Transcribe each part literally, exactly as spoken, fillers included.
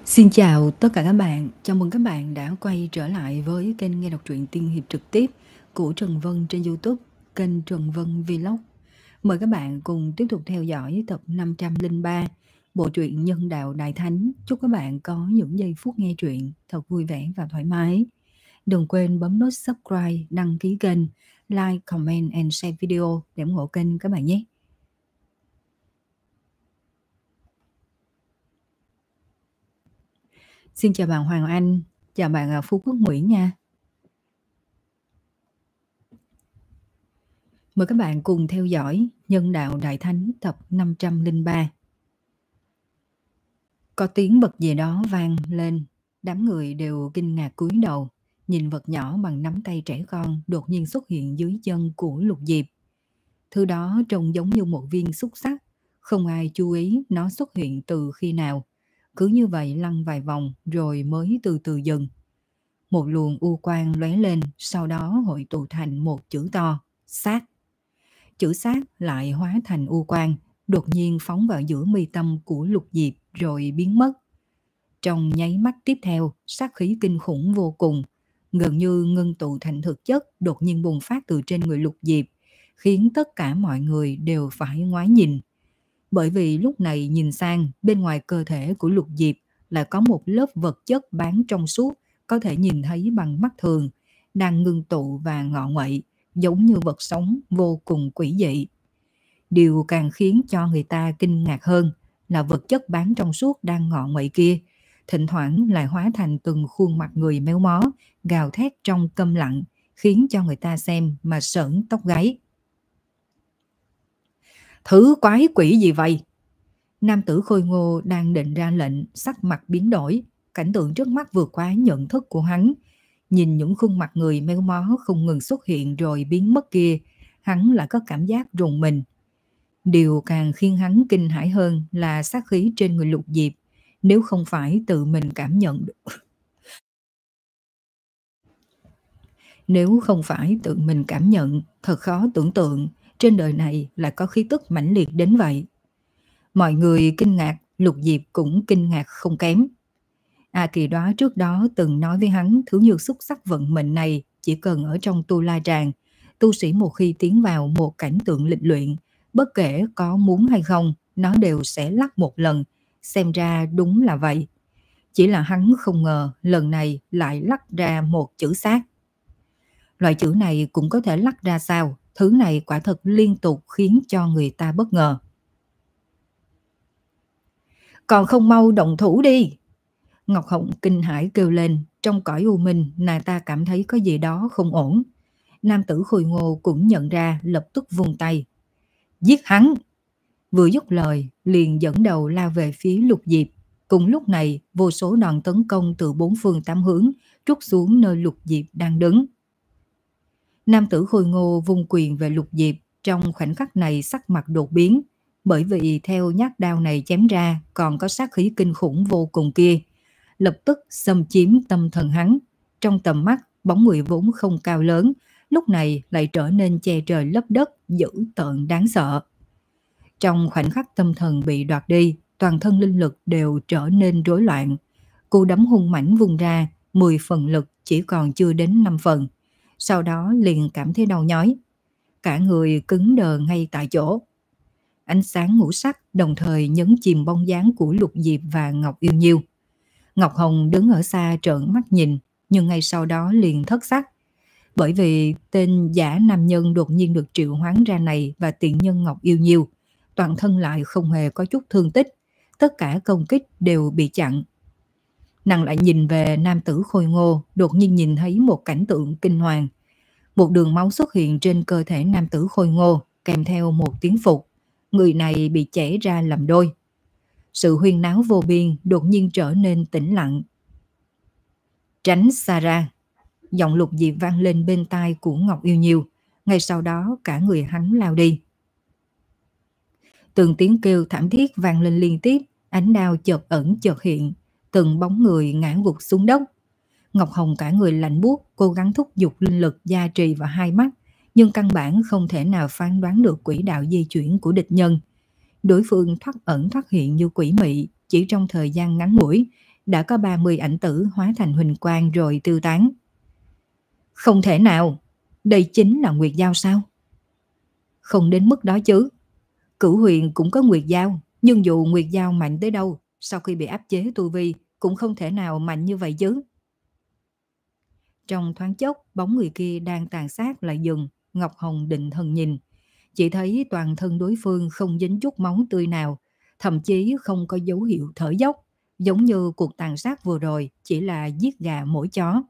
Xin chào tất cả các bạn, chào mừng các bạn đã quay trở lại với kênh nghe đọc truyện tiên hiệp trực tiếp của Trần Vân trên YouTube, kênh Trần Vân Vlog. Mời các bạn cùng tiếp tục theo dõi tập năm trăm lẻ ba, bộ truyện Nhân Đạo Đại Thánh. Chúc các bạn có những giây phút nghe truyện thật vui vẻ và thoải mái. Đừng quên bấm nút subscribe, đăng ký kênh, like, comment and share video để ủng hộ kênh các bạn nhé. Xin chào bạn Hoàng Anh, chào bạn Phú Quốc Nguyễn nha. Mời các bạn cùng theo dõi Nhân Đạo Đại Thánh tập năm trăm lẻ ba. Có tiếng bật gì đó vang lên, đám người đều kinh ngạc cúi đầu, nhìn vật nhỏ bằng nắm tay trẻ con đột nhiên xuất hiện dưới chân của Lục Diệp. Thứ đó trông giống như một viên xúc xắc, không ai chú ý nó xuất hiện từ khi nào. Cứ như vậy lăn vài vòng rồi mới từ từ dừng. Một luồng u quang lóe lên, sau đó hội tụ thành một chữ to, sát. Chữ sát lại hóa thành u quang, đột nhiên phóng vào giữa mi tâm của Lục Diệp rồi biến mất. Trong nháy mắt tiếp theo, sát khí kinh khủng vô cùng, gần như ngưng tụ thành thực chất đột nhiên bùng phát từ trên người Lục Diệp, khiến tất cả mọi người đều phải ngoái nhìn. Bởi vì lúc này nhìn sang, bên ngoài cơ thể của Lục Diệp lại có một lớp vật chất bán trong suốt, có thể nhìn thấy bằng mắt thường, đang ngưng tụ và ngọ nguậy, giống như vật sống vô cùng quỷ dị. Điều càng khiến cho người ta kinh ngạc hơn là vật chất bán trong suốt đang ngọ nguậy kia, thỉnh thoảng lại hóa thành từng khuôn mặt người méo mó, gào thét trong câm lặng, khiến cho người ta xem mà sởn tóc gáy. Thứ quái quỷ gì vậy? Nam tử khôi ngô đang định ra lệnh, sắc mặt biến đổi, cảnh tượng trước mắt vượt quá nhận thức của hắn. Nhìn những khuôn mặt người méo mó không ngừng xuất hiện rồi biến mất kia, hắn lại có cảm giác rùng mình. Điều càng khiến hắn kinh hãi hơn là sát khí trên người Lục Diệp, nếu không phải tự mình cảm nhận được. Nếu không phải tự mình cảm nhận, thật khó tưởng tượng trên đời này lại có khí tức mãnh liệt đến vậy. Mọi người kinh ngạc, Lục Diệp cũng kinh ngạc không kém. A Kỳ Đoá trước đó từng nói với hắn thứ nhược xúc sắc vận mệnh này chỉ cần ở trong Tu La Tràng, tu sĩ một khi tiến vào một cảnh tượng lịch luyện, bất kể có muốn hay không, nó đều sẽ lắc một lần, xem ra đúng là vậy. Chỉ là hắn không ngờ lần này lại lắc ra một chữ sát. Loại chữ này cũng có thể lắc ra sao, thứ này quả thật liên tục khiến cho người ta bất ngờ. Còn không mau động thủ đi! Ngọc Hồng kinh hãi kêu lên, trong cõi u minh nàng ta cảm thấy có gì đó không ổn. Nam tử khôi ngô cũng nhận ra, lập tức vung tay. Giết hắn! Vừa dứt lời, liền dẫn đầu lao về phía Lục Diệp. Cùng lúc này, vô số đòn tấn công từ bốn phương tám hướng trút xuống nơi Lục Diệp đang đứng. Nam tử khôi ngô vung quyền về Lục Diệp, trong khoảnh khắc này sắc mặt đột biến, bởi vì theo nhát đao này chém ra còn có sát khí kinh khủng vô cùng kia, lập tức xâm chiếm tâm thần hắn. Trong tầm mắt, bóng người vốn không cao lớn, lúc này lại trở nên che trời lấp đất, dữ tợn đáng sợ. Trong khoảnh khắc tâm thần bị đoạt đi, toàn thân linh lực đều trở nên rối loạn. Cú đấm hung mãnh vung ra, mười phần lực chỉ còn chưa đến năm phần. Sau đó liền cảm thấy đau nhói. Cả người cứng đờ ngay tại chỗ. Ánh sáng ngũ sắc đồng thời nhấn chìm bóng dáng của Lục Diệp và Ngọc Yêu Nhiêu. Ngọc Hồng đứng ở xa trợn mắt nhìn, nhưng ngay sau đó liền thất sắc. Bởi vì tên giả nam nhân đột nhiên được triệu hoán ra này và tiện nhân Ngọc Yêu Nhiêu, toàn thân lại không hề có chút thương tích, tất cả công kích đều bị chặn. Nàng lại nhìn về nam tử khôi ngô, đột nhiên nhìn thấy một cảnh tượng kinh hoàng. Một đường máu xuất hiện trên cơ thể nam tử khôi ngô, kèm theo một tiếng phục. Người này bị chẻ ra làm đôi. Sự huyên náo vô biên đột nhiên trở nên tĩnh lặng. Tránh xa ra! Giọng Lục Diệp vang lên bên tai của Ngọc Yêu Nhiêu. Ngay sau đó cả người hắn lao đi. Từng tiếng kêu thảm thiết vang lên liên tiếp, ánh đao chợt ẩn chợt hiện, từng bóng người ngã gục xuống đất. Ngọc Hồng cả người lạnh buốt, cố gắng thúc giục linh lực gia trì vào hai mắt, nhưng căn bản không thể nào phán đoán được quỹ đạo di chuyển của địch nhân. Đối phương thoát ẩn thoát hiện như quỷ mị, chỉ trong thời gian ngắn ngủi, đã có ba mươi ảnh tử hóa thành huỳnh quang rồi tiêu tán. Không thể nào, đây chính là Nguyệt Dao sao? Không đến mức đó chứ. Cửu huyền cũng có Nguyệt Dao, nhưng dù Nguyệt Dao mạnh tới đâu, sau khi bị áp chế tu vi cũng không thể nào mạnh như vậy chứ. Trong thoáng chốc, bóng người kia đang tàn sát lại dừng. Ngọc Hồng định thần nhìn, chỉ thấy toàn thân đối phương không dính chút máu tươi nào, thậm chí không có dấu hiệu thở dốc, giống như cuộc tàn sát vừa rồi chỉ là giết gà mổ chó.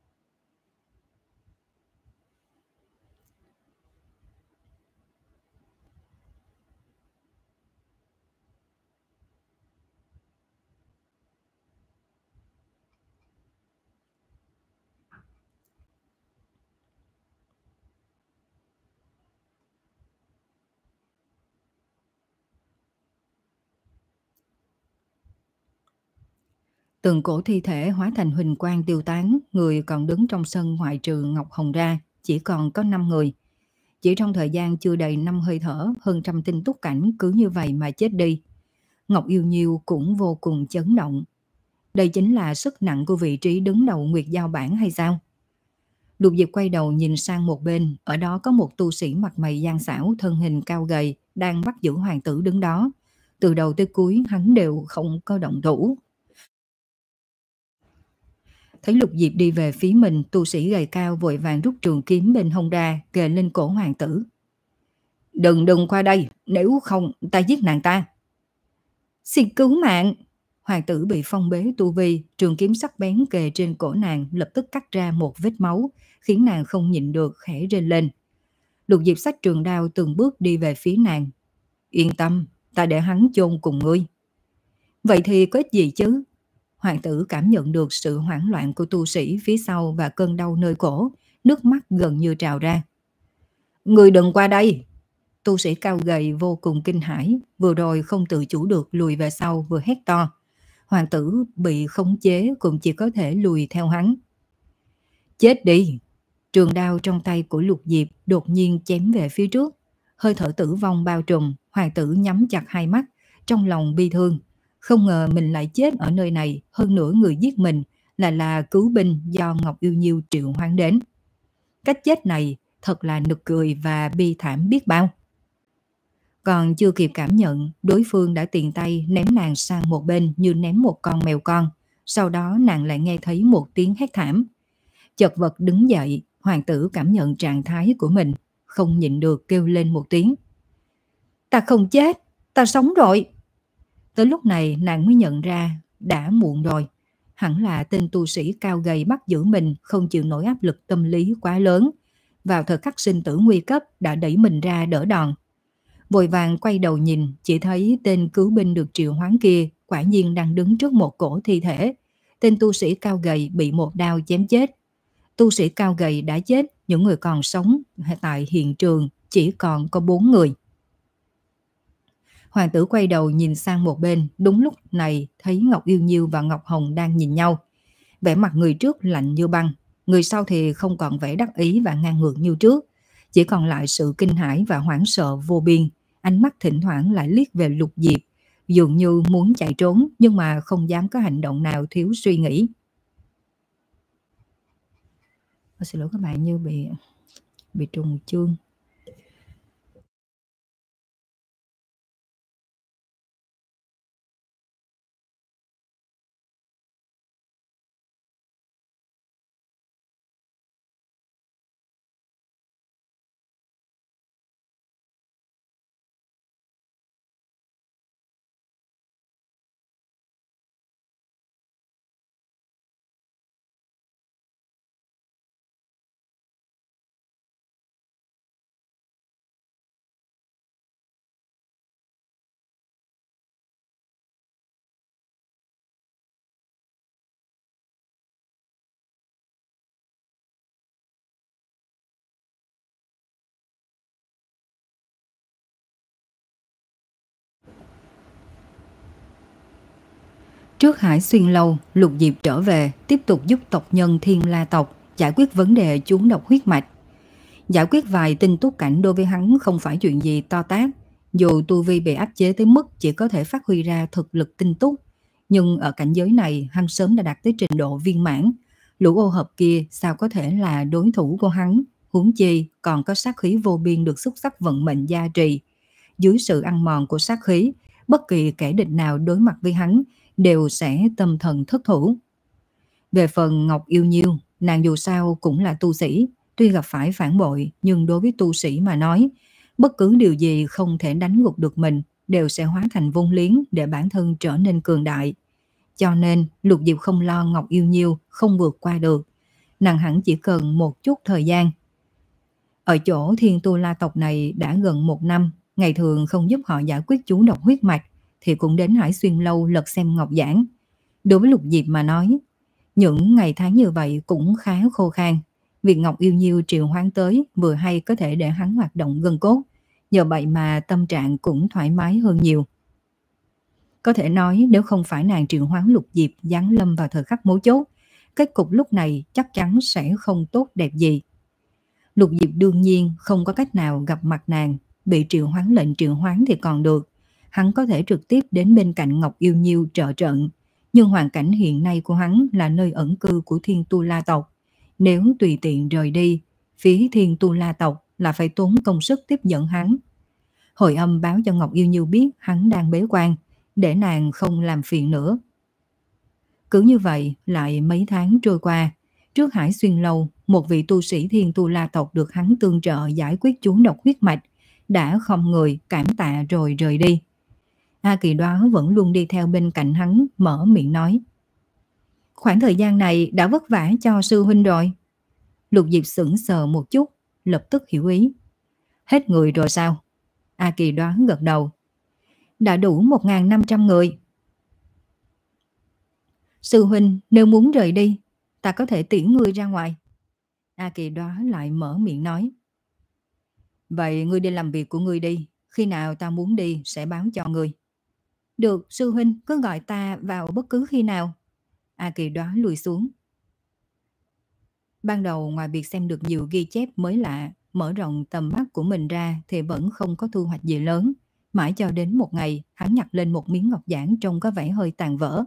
Từng cổ thi thể hóa thành huỳnh quang tiêu tán, người còn đứng trong sân ngoại trừ Ngọc Hồng ra, chỉ còn có năm người. Chỉ trong thời gian chưa đầy năm hơi thở, hơn trăm tinh túc cảnh cứ như vậy mà chết đi. Ngọc Yêu Nhiêu cũng vô cùng chấn động. Đây chính là sức nặng của vị trí đứng đầu Nguyệt Giao Bản hay sao? Lục Diệp quay đầu nhìn sang một bên, ở đó có một tu sĩ mặt mày gian xảo, thân hình cao gầy, đang bắt giữ hoàng tử đứng đó. Từ đầu tới cuối hắn đều không có động thủ. Thấy Lục Diệp đi về phía mình, tu sĩ gầy cao vội vàng rút trường kiếm bên hông ra, kề lên cổ hoàng tử. Đừng đừng qua đây, nếu không ta giết nàng ta. Xin cứu mạng! Hoàng tử bị phong bế tu vi, trường kiếm sắc bén kề trên cổ nàng lập tức cắt ra một vết máu, khiến nàng không nhịn được khẽ rên lên. Lục Diệp xách trường đao từng bước đi về phía nàng. Yên tâm, ta để hắn chôn cùng ngươi. Vậy thì có ích gì chứ? Hoàng tử cảm nhận được sự hoảng loạn của tu sĩ phía sau và cơn đau nơi cổ, nước mắt gần như trào ra. Ngươi đừng qua đây! Tu sĩ cao gầy vô cùng kinh hãi, vừa rồi không tự chủ được lùi về sau vừa hét to. Hoàng tử bị khống chế cũng chỉ có thể lùi theo hắn. Chết đi! Trường đao trong tay của Lục Diệp đột nhiên chém về phía trước. Hơi thở tử vong bao trùm, hoàng tử nhắm chặt hai mắt, trong lòng bi thương. Không ngờ mình lại chết ở nơi này, hơn nữa người giết mình lại là cứu binh do Ngọc Yêu Nhiêu triệu hoán đến. Cách chết này thật là nực cười và bi thảm biết bao. Còn chưa kịp cảm nhận, đối phương đã tiện tay ném nàng sang một bên như ném một con mèo con. Sau đó nàng lại nghe thấy một tiếng hét thảm. Chật vật đứng dậy, hoàng tử cảm nhận trạng thái của mình, không nhịn được kêu lên một tiếng. Ta không chết, ta sống rồi. Tới lúc này nàng mới nhận ra đã muộn rồi. Hẳn là tên tu sĩ cao gầy bắt giữ mình không chịu nổi áp lực tâm lý quá lớn. Vào thời khắc sinh tử nguy cấp đã đẩy mình ra đỡ đòn. Vội vàng quay đầu nhìn, chỉ thấy tên cứu binh được triệu hoán kia quả nhiên đang đứng trước một cổ thi thể. Tên tu sĩ cao gầy bị một đao chém chết. Tu sĩ cao gầy đã chết, những người còn sống tại hiện trường chỉ còn có bốn người. Hoàng tử quay đầu nhìn sang một bên, đúng lúc này thấy Ngọc Yêu Nhiêu và Ngọc Hồng đang nhìn nhau. Vẻ mặt người trước lạnh như băng, người sau thì không còn vẻ đắc ý và ngang ngược như trước. Chỉ còn lại sự kinh hãi và hoảng sợ vô biên, ánh mắt thỉnh thoảng lại liếc về Lục Diệp, dường như muốn chạy trốn nhưng mà không dám có hành động nào thiếu suy nghĩ. Tôi xin lỗi các bạn như bị bị trùng chương. Trước Hải Xuyên Lâu, Lục Diệp trở về, tiếp tục giúp tộc nhân Thiên La tộc giải quyết vấn đề chúng độc huyết mạch. Giải quyết vài tinh túc cảnh đối với hắn không phải chuyện gì to tát, dù tu vi bị áp chế tới mức chỉ có thể phát huy ra thực lực tinh túc, Nhưng ở cảnh giới này hắn sớm đã đạt tới trình độ viên mãn. Lũ ô hợp kia sao có thể là đối thủ của hắn, huống chi còn có sát khí vô biên được xúc sắc vận mệnh gia trì. Dưới sự ăn mòn của sát khí, bất kỳ kẻ địch nào đối mặt với hắn đều sẽ tâm thần thất thủ. Về phần Ngọc Yêu Nhiêu, nàng dù sao cũng là tu sĩ, tuy gặp phải phản bội nhưng đối với tu sĩ mà nói, bất cứ điều gì không thể đánh gục được mình đều sẽ hóa thành vung liếng để bản thân trở nên cường đại. Cho nên Lục Diệp không lo Ngọc Yêu Nhiêu không vượt qua được, nàng hẳn chỉ cần một chút thời gian. Ở chỗ Thiên Tu La tộc này đã gần một năm, ngày thường không giúp họ giải quyết chú độc huyết mạch thì cũng đến Hải Xuyên Lâu lật xem ngọc giảng. Đối với Lục Diệp mà nói, những ngày tháng như vậy cũng khá khô khan. Việc Ngọc Yêu Nhiêu triệu hoán tới vừa hay có thể để hắn hoạt động gân cốt, nhờ vậy mà tâm trạng cũng thoải mái hơn nhiều. Có thể nói nếu không phải nàng triệu hoán Lục Diệp giáng lâm vào thời khắc mấu chốt, kết cục lúc này chắc chắn sẽ không tốt đẹp gì. Lục Diệp đương nhiên không có cách nào gặp mặt nàng, bị triệu hoán lệnh triệu hoán thì còn được. Hắn có thể trực tiếp đến bên cạnh Ngọc Yêu Nhiêu trợ trận, nhưng hoàn cảnh hiện nay của hắn là nơi ẩn cư của Thiên Tu La tộc. Nếu tùy tiện rời đi, phía Thiên Tu La tộc là phải tốn công sức tiếp dẫn hắn. Hồi âm báo cho Ngọc Yêu Nhiêu biết hắn đang bế quan, để nàng không làm phiền nữa. Cứ như vậy lại mấy tháng trôi qua, trước Hải Xuyên Lâu, một vị tu sĩ Thiên Tu La tộc được hắn tương trợ giải quyết chú độc huyết mạch, đã không người cảm tạ rồi rời đi. A Kỳ đó vẫn luôn đi theo bên cạnh hắn, mở miệng nói: khoảng thời gian này đã vất vả cho sư huynh rồi. Lục Diệp sững sờ một chút, lập tức hiểu ý. Hết người rồi sao? A Kỳ đoán gật đầu. Đã đủ một nghìn năm trăm người. Sư huynh nếu muốn rời đi, ta có thể tiễn ngươi ra ngoài. A Kỳ đó lại mở miệng nói. Vậy ngươi đi làm việc của ngươi đi, khi nào ta muốn đi sẽ báo cho ngươi. Được, sư huynh cứ gọi ta vào bất cứ khi nào. A Kỳ đó lùi xuống. Ban đầu ngoài việc xem được nhiều ghi chép mới lạ, mở rộng tầm mắt của mình ra thì vẫn không có thu hoạch gì lớn. Mãi cho đến một ngày, hắn nhặt lên một miếng ngọc giản trông có vẻ hơi tàn vỡ.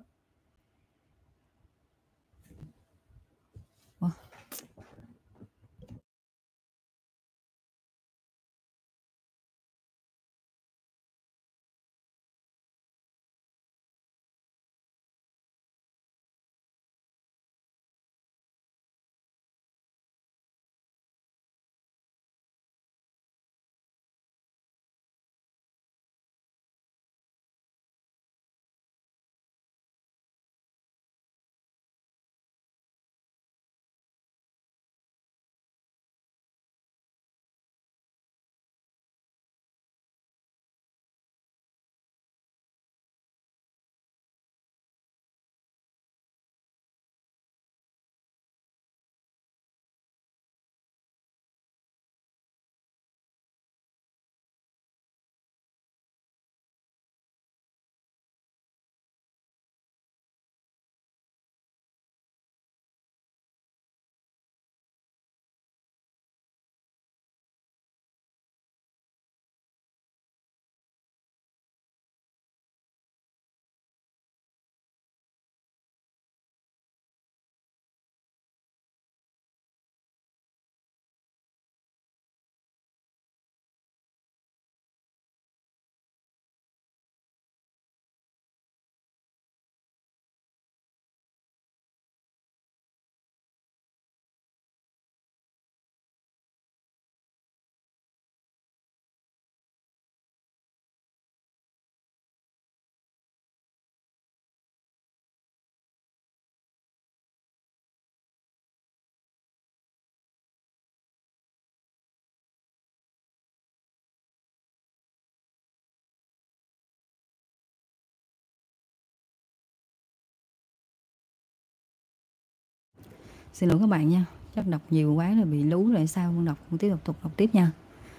Xin lỗi các bạn nha, chắc đọc nhiều quá là bị lú rồi sao, con đọc con tiếp tục đọc tiếp nha.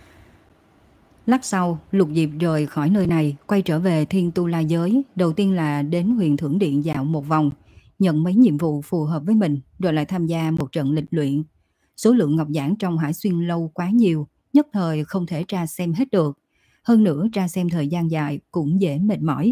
Lát sau, Lục Diệp rời khỏi nơi này, quay trở về Thiên Tu La giới. Đầu tiên là đến Huyền Thưởng Điện dạo một vòng, nhận mấy nhiệm vụ phù hợp với mình, rồi lại tham gia một trận lịch luyện. Số lượng ngọc giản trong Hải Xuyên Lâu quá nhiều, nhất thời không thể tra xem hết được. Hơn nữa tra xem thời gian dài cũng dễ mệt mỏi.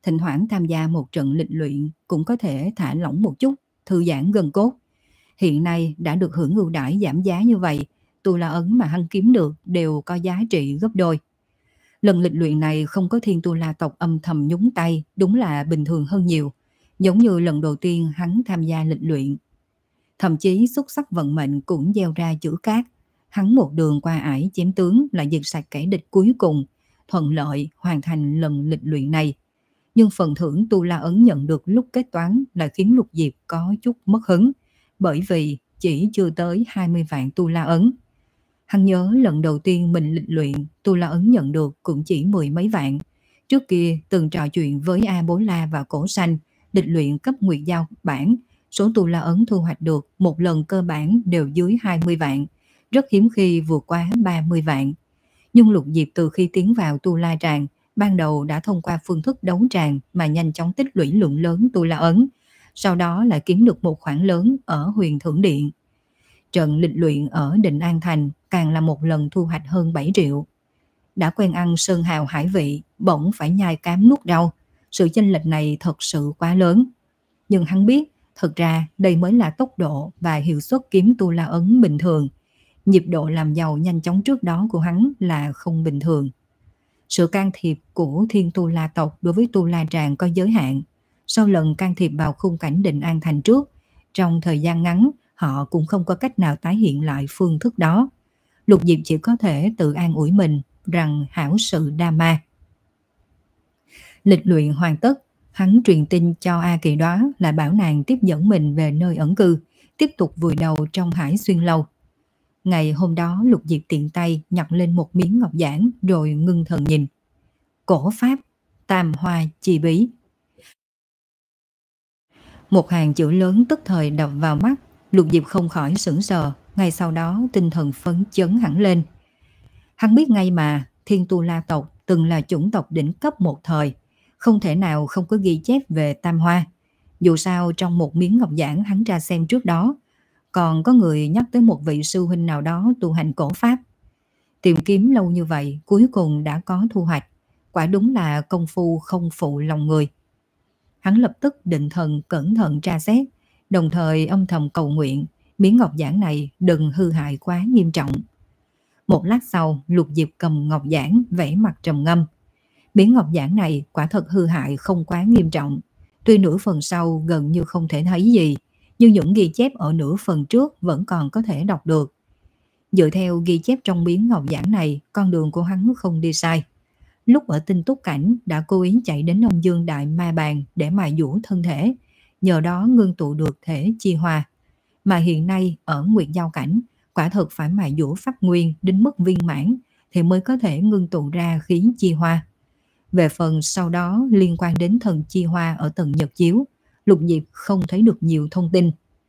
Thỉnh thoảng tham gia một trận lịch luyện cũng có thể thả lỏng một chút, thư giãn gân cốt. Hiện nay đã được hưởng ưu đãi giảm giá như vậy, tu la ấn mà hắn kiếm được đều có giá trị gấp đôi. Lần lịch luyện này không có thiên tu la tộc âm thầm nhúng tay, đúng là bình thường hơn nhiều, giống như lần đầu tiên hắn tham gia lịch luyện. Thậm chí xúc sắc vận mệnh cũng gieo ra chữ cát, hắn một đường qua ải chém tướng là diệt sạch kẻ địch cuối cùng, thuận lợi hoàn thành lần lịch luyện này. Nhưng phần thưởng tu la ấn nhận được lúc kết toán là khiến Lục Diệp có chút mất hứng, bởi vì chỉ chưa tới hai mươi vạn tu la ấn. Hắn nhớ lần đầu tiên mình lịch luyện, tu la ấn nhận được cũng chỉ mười mấy vạn. Trước kia từng trò chuyện với A Bố La và Cổ Xanh, lịch luyện cấp nguyệt giao bản, số tu la ấn thu hoạch được một lần cơ bản đều dưới hai mươi vạn, rất hiếm khi vượt qua ba mươi vạn. Nhưng Lục Diệp từ khi tiến vào tu la tràng, ban đầu đã thông qua phương thức đấu tràng mà nhanh chóng tích lũy lượng lớn tu la ấn, sau đó lại kiếm được một khoản lớn ở Huyền Thưởng Điện. Trận lịch luyện ở Định An Thành càng là một lần thu hoạch hơn bảy triệu. Đã quen ăn sơn hào hải vị, bỗng phải nhai cám nuốt rau, sự chênh lệch này thật sự quá lớn. Nhưng hắn biết, thật ra đây mới là tốc độ và hiệu suất kiếm tu la ấn bình thường. Nhịp độ làm giàu nhanh chóng trước đó của hắn là không bình thường. Sự can thiệp của thiên tu la tộc đối với tu la tràng có giới hạn. Sau lần can thiệp vào khung cảnh Định An Thành trước, trong thời gian ngắn họ cũng không có cách nào tái hiện lại phương thức đó. Lục Diệp chỉ có thể tự an ủi mình rằng hảo sự đa ma. Lịch luyện hoàn tất, hắn truyền tin cho A Kỳ Đoá là bảo nàng tiếp dẫn mình về nơi ẩn cư, tiếp tục vùi đầu trong Hải Xuyên Lâu. Ngày hôm đó Lục Diệp tiện tay nhặt lên một miếng ngọc giản rồi ngưng thần nhìn. Cổ pháp, tam hoa chi bí. Một hàng chữ lớn tức thời đập vào mắt, Lục Diệp không khỏi sững sờ, ngay sau đó tinh thần phấn chấn hẳn lên. Hắn biết ngay mà thiên tu la tộc từng là chủng tộc đỉnh cấp một thời, không thể nào không có ghi chép về tam hoa. Dù sao trong một miếng ngọc giản hắn ra xem trước đó, còn có người nhắc tới một vị sư huynh nào đó tu hành cổ pháp. Tìm kiếm lâu như vậy cuối cùng đã có thu hoạch, quả đúng là công phu không phụ lòng người. Hắn lập tức định thần cẩn thận tra xét, đồng thời âm thầm cầu nguyện miếng ngọc giản này đừng hư hại quá nghiêm trọng. Một lát sau, Lục Diệp cầm ngọc giản vẽ mặt trầm ngâm. Miếng ngọc giản này quả thật hư hại không quá nghiêm trọng, tuy nửa phần sau gần như không thể thấy gì, nhưng những ghi chép ở nửa phần trước vẫn còn có thể đọc được. Dựa theo ghi chép trong miếng ngọc giản này, con đường của hắn không đi sai. Lúc ở Tinh Túc Cảnh đã cố ý chạy đến Âm Dương Đại Ma Bàn để mài dũa thân thể, nhờ đó ngưng tụ được thể chi hoa. Mà hiện nay ở Nguyệt Giao Cảnh, quả thật phải mài dũa pháp nguyên đến mức viên mãn thì mới có thể ngưng tụ ra khí chi hoa. Về phần sau đó liên quan đến thần chi hoa ở tầng Nhật Chiếu, Lục Diệp không thấy được nhiều thông tin.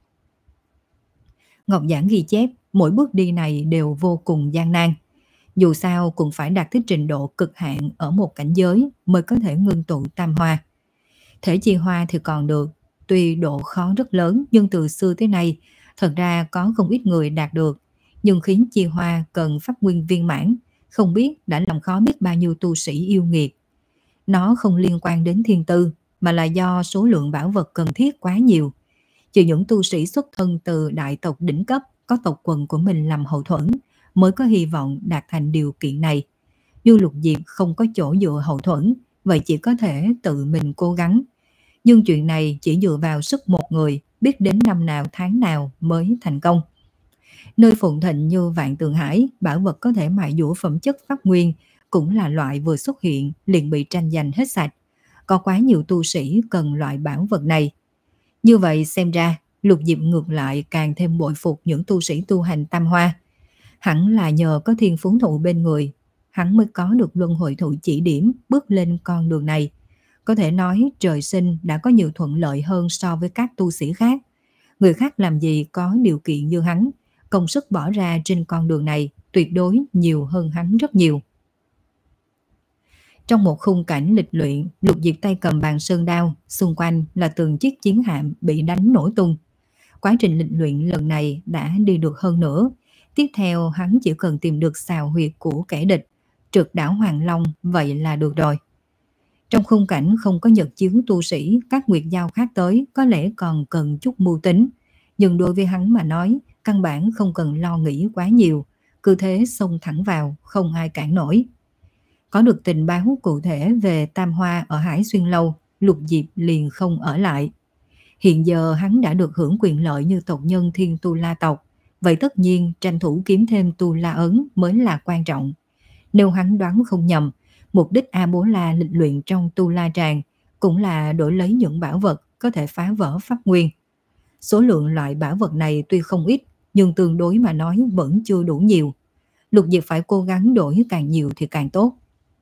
Ngọc giản ghi chép mỗi bước đi này đều vô cùng gian nan. Dù sao cũng phải đạt tới trình độ cực hạn ở một cảnh giới mới có thể ngưng tụ tam hoa. Thể chi hoa thì còn được, tuy độ khó rất lớn nhưng từ xưa tới nay thật ra có không ít người đạt được. Nhưng khiến chi hoa cần pháp nguyên viên mãn, không biết đã làm khó biết bao nhiêu tu sĩ yêu nghiệt. Nó không liên quan đến thiên tư mà là do số lượng bảo vật cần thiết quá nhiều. Chỉ những tu sĩ xuất thân từ đại tộc đỉnh cấp có tộc quần của mình làm hậu thuẫn mới có hy vọng đạt thành điều kiện này. Nhưng Lục Diệp không có chỗ dựa hậu thuẫn, vậy chỉ có thể tự mình cố gắng. Nhưng chuyện này chỉ dựa vào sức một người, biết đến năm nào tháng nào mới thành công. Nơi phồn thịnh như Vạn Tường Hải, bảo vật có thể mài dũa phẩm chất pháp nguyên cũng là loại vừa xuất hiện liền bị tranh giành hết sạch. Có quá nhiều tu sĩ cần loại bảo vật này. Như vậy xem ra, Lục Diệp ngược lại càng thêm bội phục những tu sĩ tu hành tam hoa. Hẳn là nhờ có thiên phú thụ bên người, hắn mới có được luân hồi thụ chỉ điểm bước lên con đường này. Có thể nói trời sinh đã có nhiều thuận lợi hơn so với các tu sĩ khác. Người khác làm gì có điều kiện như hắn, công sức bỏ ra trên con đường này tuyệt đối nhiều hơn hắn rất nhiều. Trong một khung cảnh lịch luyện, Lục Diệp tay cầm bàn sơn đao, xung quanh là từng chiếc chiến hạm bị đánh nổ tung. Quá trình lịch luyện lần này đã đi được hơn nữa. Tiếp theo hắn chỉ cần tìm được xào huyệt của kẻ địch, trượt đảo Hoàng Long, vậy là được rồi. Trong khung cảnh không có nhật chiếu tu sĩ, các nguyệt giao khác tới có lẽ còn cần chút mưu tính. Nhưng đối với hắn mà nói, căn bản không cần lo nghĩ quá nhiều, cứ thế xông thẳng vào, không ai cản nổi. Có được tình báo cụ thể về Tam Hoa ở Hải Xuyên Lâu, Lục Diệp liền không ở lại. Hiện giờ hắn đã được hưởng quyền lợi như tộc nhân Thiên Tu La tộc, vậy tất nhiên tranh thủ kiếm thêm Tu La ấn mới là quan trọng. Nếu hắn đoán không nhầm, mục đích A Bố La lịch luyện trong Tu La Tràng cũng là đổi lấy những bảo vật có thể phá vỡ pháp nguyên. Số lượng loại bảo vật này tuy không ít, nhưng tương đối mà nói vẫn chưa đủ nhiều. Lục Diệp phải cố gắng đổi càng nhiều thì càng tốt.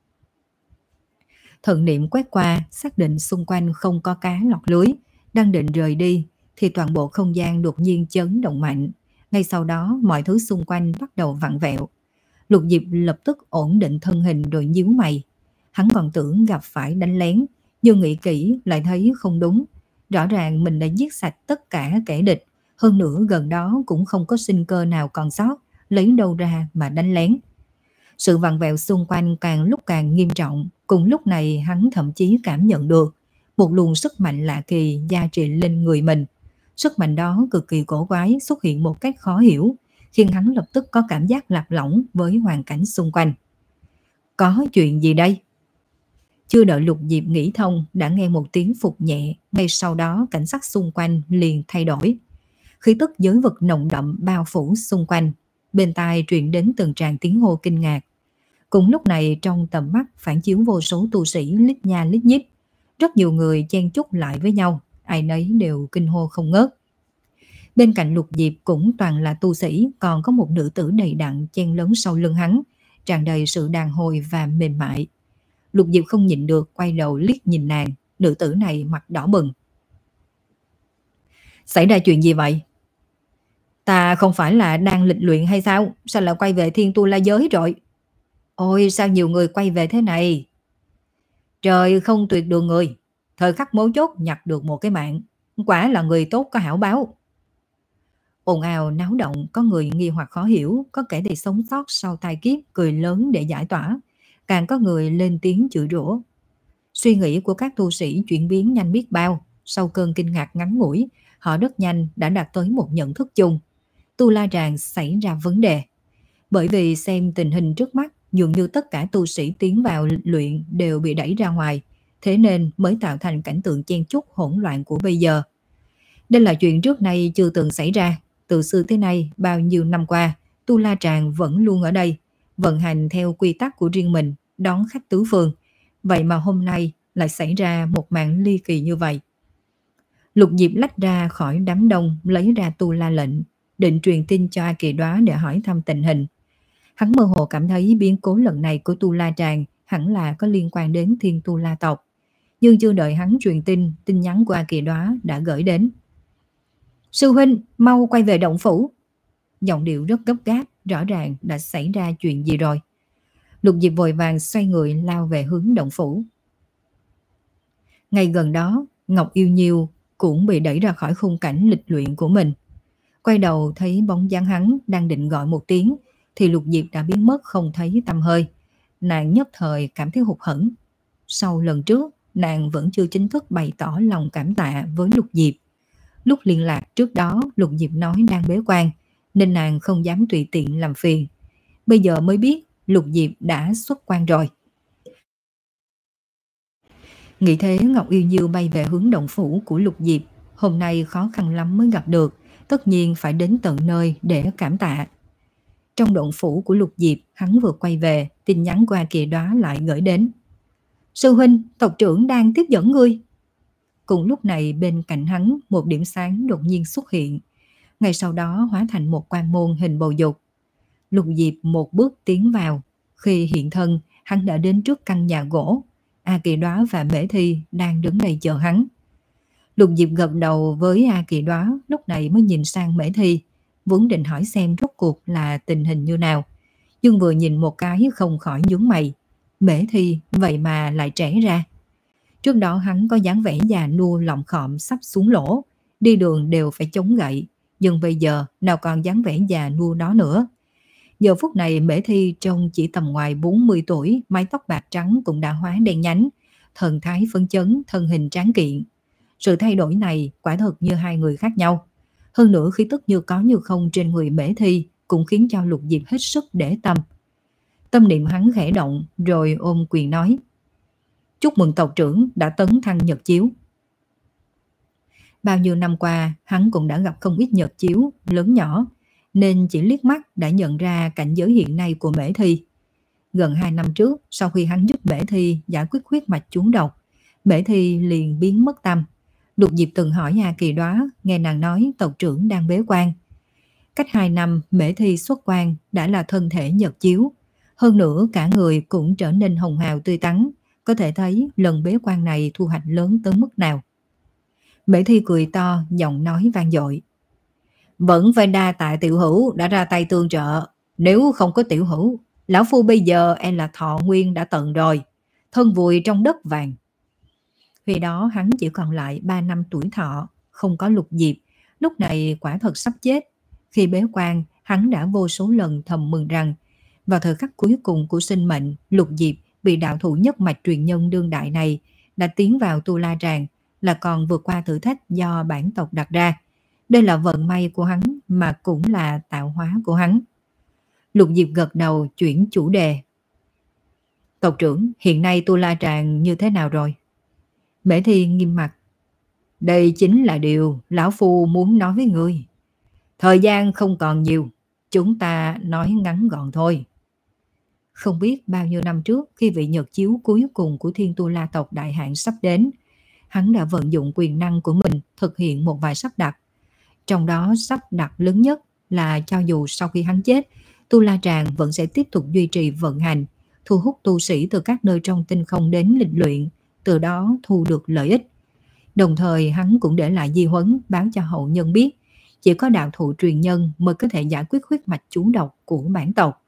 Thần niệm quét qua, xác định xung quanh không có cá lọt lưới, đang định rời đi thì toàn bộ không gian đột nhiên chấn động mạnh. Ngay sau đó mọi thứ xung quanh bắt đầu vặn vẹo. Lục Diệp lập tức ổn định thân hình rồi nhíu mày. Hắn còn tưởng gặp phải đánh lén, nhưng nghĩ kỹ lại thấy không đúng. Rõ ràng mình đã giết sạch tất cả kẻ địch, hơn nữa gần đó cũng không có sinh cơ nào còn sót, lấy đâu ra mà đánh lén. Sự vặn vẹo xung quanh càng lúc càng nghiêm trọng, cùng lúc này hắn thậm chí cảm nhận được một luồng sức mạnh lạ kỳ gia trị lên người mình. Sức mạnh đó cực kỳ cổ quái xuất hiện một cách khó hiểu, khiến hắn lập tức có cảm giác lạc lõng với hoàn cảnh xung quanh. Có chuyện gì đây? Chưa đợi Lục Diệp nghĩ thông đã nghe một tiếng phục nhẹ, ngay sau đó cảnh sắc xung quanh liền thay đổi. Khí tức giới vực nồng đậm bao phủ xung quanh, bên tai truyền đến từng tràng tiếng hô kinh ngạc. Cùng lúc này trong tầm mắt phản chiếu vô số tu sĩ lít nha lít nhít, rất nhiều người chen chúc lại với nhau, ai nấy đều kinh hô không ngớt. Bên cạnh Lục Diệp cũng toàn là tu sĩ, còn có một nữ tử đầy đặn chen lấn sau lưng hắn, tràn đầy sự đàn hồi và mềm mại. Lục Diệp không nhịn được quay đầu liếc nhìn nàng, nữ tử này mặt đỏ bừng. Xảy ra chuyện gì vậy? Ta không phải là đang lịch luyện hay sao? Sao lại quay về Thiên Tu La giới rồi? Ôi sao nhiều người quay về thế này? Trời không tuyệt đường người, thời khắc mấu chốt nhặt được một cái mạng, quả là người tốt có hảo báo. Ồn ào náo động, có người nghi hoặc khó hiểu, có kẻ thì sống sót sau tai kiếp cười lớn để giải tỏa, càng có người lên tiếng chửi rủa. Suy nghĩ của các tu sĩ chuyển biến nhanh biết bao, sau cơn kinh ngạc ngắn ngủi, họ rất nhanh đã đạt tới một nhận thức chung. Tu La Tràng xảy ra vấn đề. Bởi vì xem tình hình trước mắt, dường như tất cả tu sĩ tiến vào luyện đều bị đẩy ra ngoài, thế nên mới tạo thành cảnh tượng chen chúc hỗn loạn của bây giờ. Đây là chuyện trước nay chưa từng xảy ra. Từ xưa tới nay, bao nhiêu năm qua, Tu La Tràng vẫn luôn ở đây, vận hành theo quy tắc của riêng mình, đón khách tứ phương. Vậy mà hôm nay lại xảy ra một màn ly kỳ như vậy. Lục Diệp lách ra khỏi đám đông, lấy ra Tu La lệnh, định truyền tin cho A Kỳ Đoá để hỏi thăm tình hình. Hắn mơ hồ cảm thấy biến cố lần này của Tu La Tràng hẳn là có liên quan đến Thiên Tu La tộc. Nhưng chưa đợi hắn truyền tin, tin nhắn của A Kỳ Đoá đã gửi đến. Sư huynh, mau quay về động phủ. Giọng điệu rất gấp gáp, rõ ràng đã xảy ra chuyện gì rồi. Lục Diệp vội vàng xoay người lao về hướng động phủ. Ngay gần đó, Ngọc Yêu Nhiêu cũng bị đẩy ra khỏi khung cảnh lịch luyện của mình. Quay đầu thấy bóng dáng hắn đang định gọi một tiếng, thì Lục Diệp đã biến mất không thấy tăm hơi. Nàng nhất thời cảm thấy hụt hẫng. Sau lần trước, nàng vẫn chưa chính thức bày tỏ lòng cảm tạ với Lục Diệp. Lúc liên lạc trước đó, Lục Diệp nói đang bế quan, nên nàng không dám tùy tiện làm phiền. Bây giờ mới biết Lục Diệp đã xuất quan rồi. Nghĩ thế, Ngọc Yêu Nhiêu bay về hướng động phủ của Lục Diệp. Hôm nay khó khăn lắm mới gặp được, tất nhiên phải đến tận nơi để cảm tạ. Trong động phủ của Lục Diệp, hắn vừa quay về, tin nhắn qua Kỳ Đoá lại gửi đến. Sư huynh, tộc trưởng đang tiếp dẫn ngươi. Cùng lúc này bên cạnh hắn, một điểm sáng đột nhiên xuất hiện. Ngay sau đó hóa thành một quan môn hình bầu dục. Lục Diệp một bước tiến vào. Khi hiện thân, hắn đã đến trước căn nhà gỗ. A Kỳ Đoá và Mễ Thi đang đứng đây chờ hắn. Lục Diệp gật đầu với A Kỳ Đoá, lúc này mới nhìn sang Mễ Thi, vốn định hỏi xem rốt cuộc là tình hình như nào. Nhưng vừa nhìn một cái không khỏi nhướng mày. Mễ Thi vậy mà lại trẻ ra. Trước đó hắn có dáng vẻ già nua lọng khọm sắp xuống lỗ, đi đường đều phải chống gậy, nhưng bây giờ nào còn dáng vẻ già nua đó nữa. Giờ phút này Mễ Thi trông chỉ tầm ngoài bốn mươi tuổi, mái tóc bạc trắng cũng đã hóa đen nhánh, thần thái phấn chấn, thân hình tráng kiện. Sự thay đổi này quả thật như hai người khác nhau. Hơn nữa khí tức như có như không trên người Mễ Thi cũng khiến cho Lục Diệp hết sức để tâm. Tâm niệm hắn khẽ động rồi ôm quyền nói: chúc mừng tộc trưởng đã tấn thăng nhật chiếu. Bao nhiêu năm qua hắn cũng đã gặp không ít nhật chiếu lớn nhỏ, nên chỉ liếc mắt đã nhận ra cảnh giới hiện nay của Mễ Thi. Gần hai năm trước, sau khi hắn giúp Mễ Thi giải quyết huyết mạch trúng độc, Mễ Thi liền biến mất tâm. Lục Diệp từng hỏi A Kỳ Đóa, nghe nàng nói tộc trưởng đang bế quan. Cách hai năm Mễ Thi xuất quan đã là thân thể nhật chiếu, hơn nữa cả người cũng trở nên hồng hào tươi tắn, có thể thấy lần bế quan này thu hoạch lớn tới mức nào. Mễ Thi cười to, giọng nói vang dội: vẫn phải đa tạ tiểu hữu đã ra tay tương trợ, nếu không có tiểu hữu, lão phu bây giờ e là thọ nguyên đã tận rồi, thân vùi trong đất vàng. Khi đó hắn chỉ còn lại ba năm tuổi thọ, không có Lục Diệp, lúc này quả thật sắp chết. Khi bế quan, hắn đã vô số lần thầm mừng rằng vào thời khắc cuối cùng của sinh mệnh, Lục Diệp bị đạo thủ nhất mạch truyền nhân đương đại này đã tiến vào Tu La Tràng, là còn vượt qua thử thách do bản tộc đặt ra. Đây là vận may của hắn mà cũng là tạo hóa của hắn. Lục Diệp gật đầu chuyển chủ đề: tộc trưởng, hiện nay Tu La Tràng như thế nào rồi? Mễ Thi nghiêm mặt: đây chính là điều lão phu muốn nói với ngươi. Thời gian không còn nhiều, chúng ta nói ngắn gọn thôi. Không biết bao nhiêu năm trước, khi vị nhật chiếu cuối cùng của Thiên Tu La tộc đại hạn sắp đến, hắn đã vận dụng quyền năng của mình thực hiện một vài sắp đặt. Trong đó sắp đặt lớn nhất là cho dù sau khi hắn chết, Tu La Tràng vẫn sẽ tiếp tục duy trì vận hành, thu hút tu sĩ từ các nơi trong tinh không đến lịch luyện, từ đó thu được lợi ích. Đồng thời hắn cũng để lại di huấn báo cho hậu nhân biết, chỉ có đạo thụ truyền nhân mới có thể giải quyết huyết mạch chú độc của bản tộc.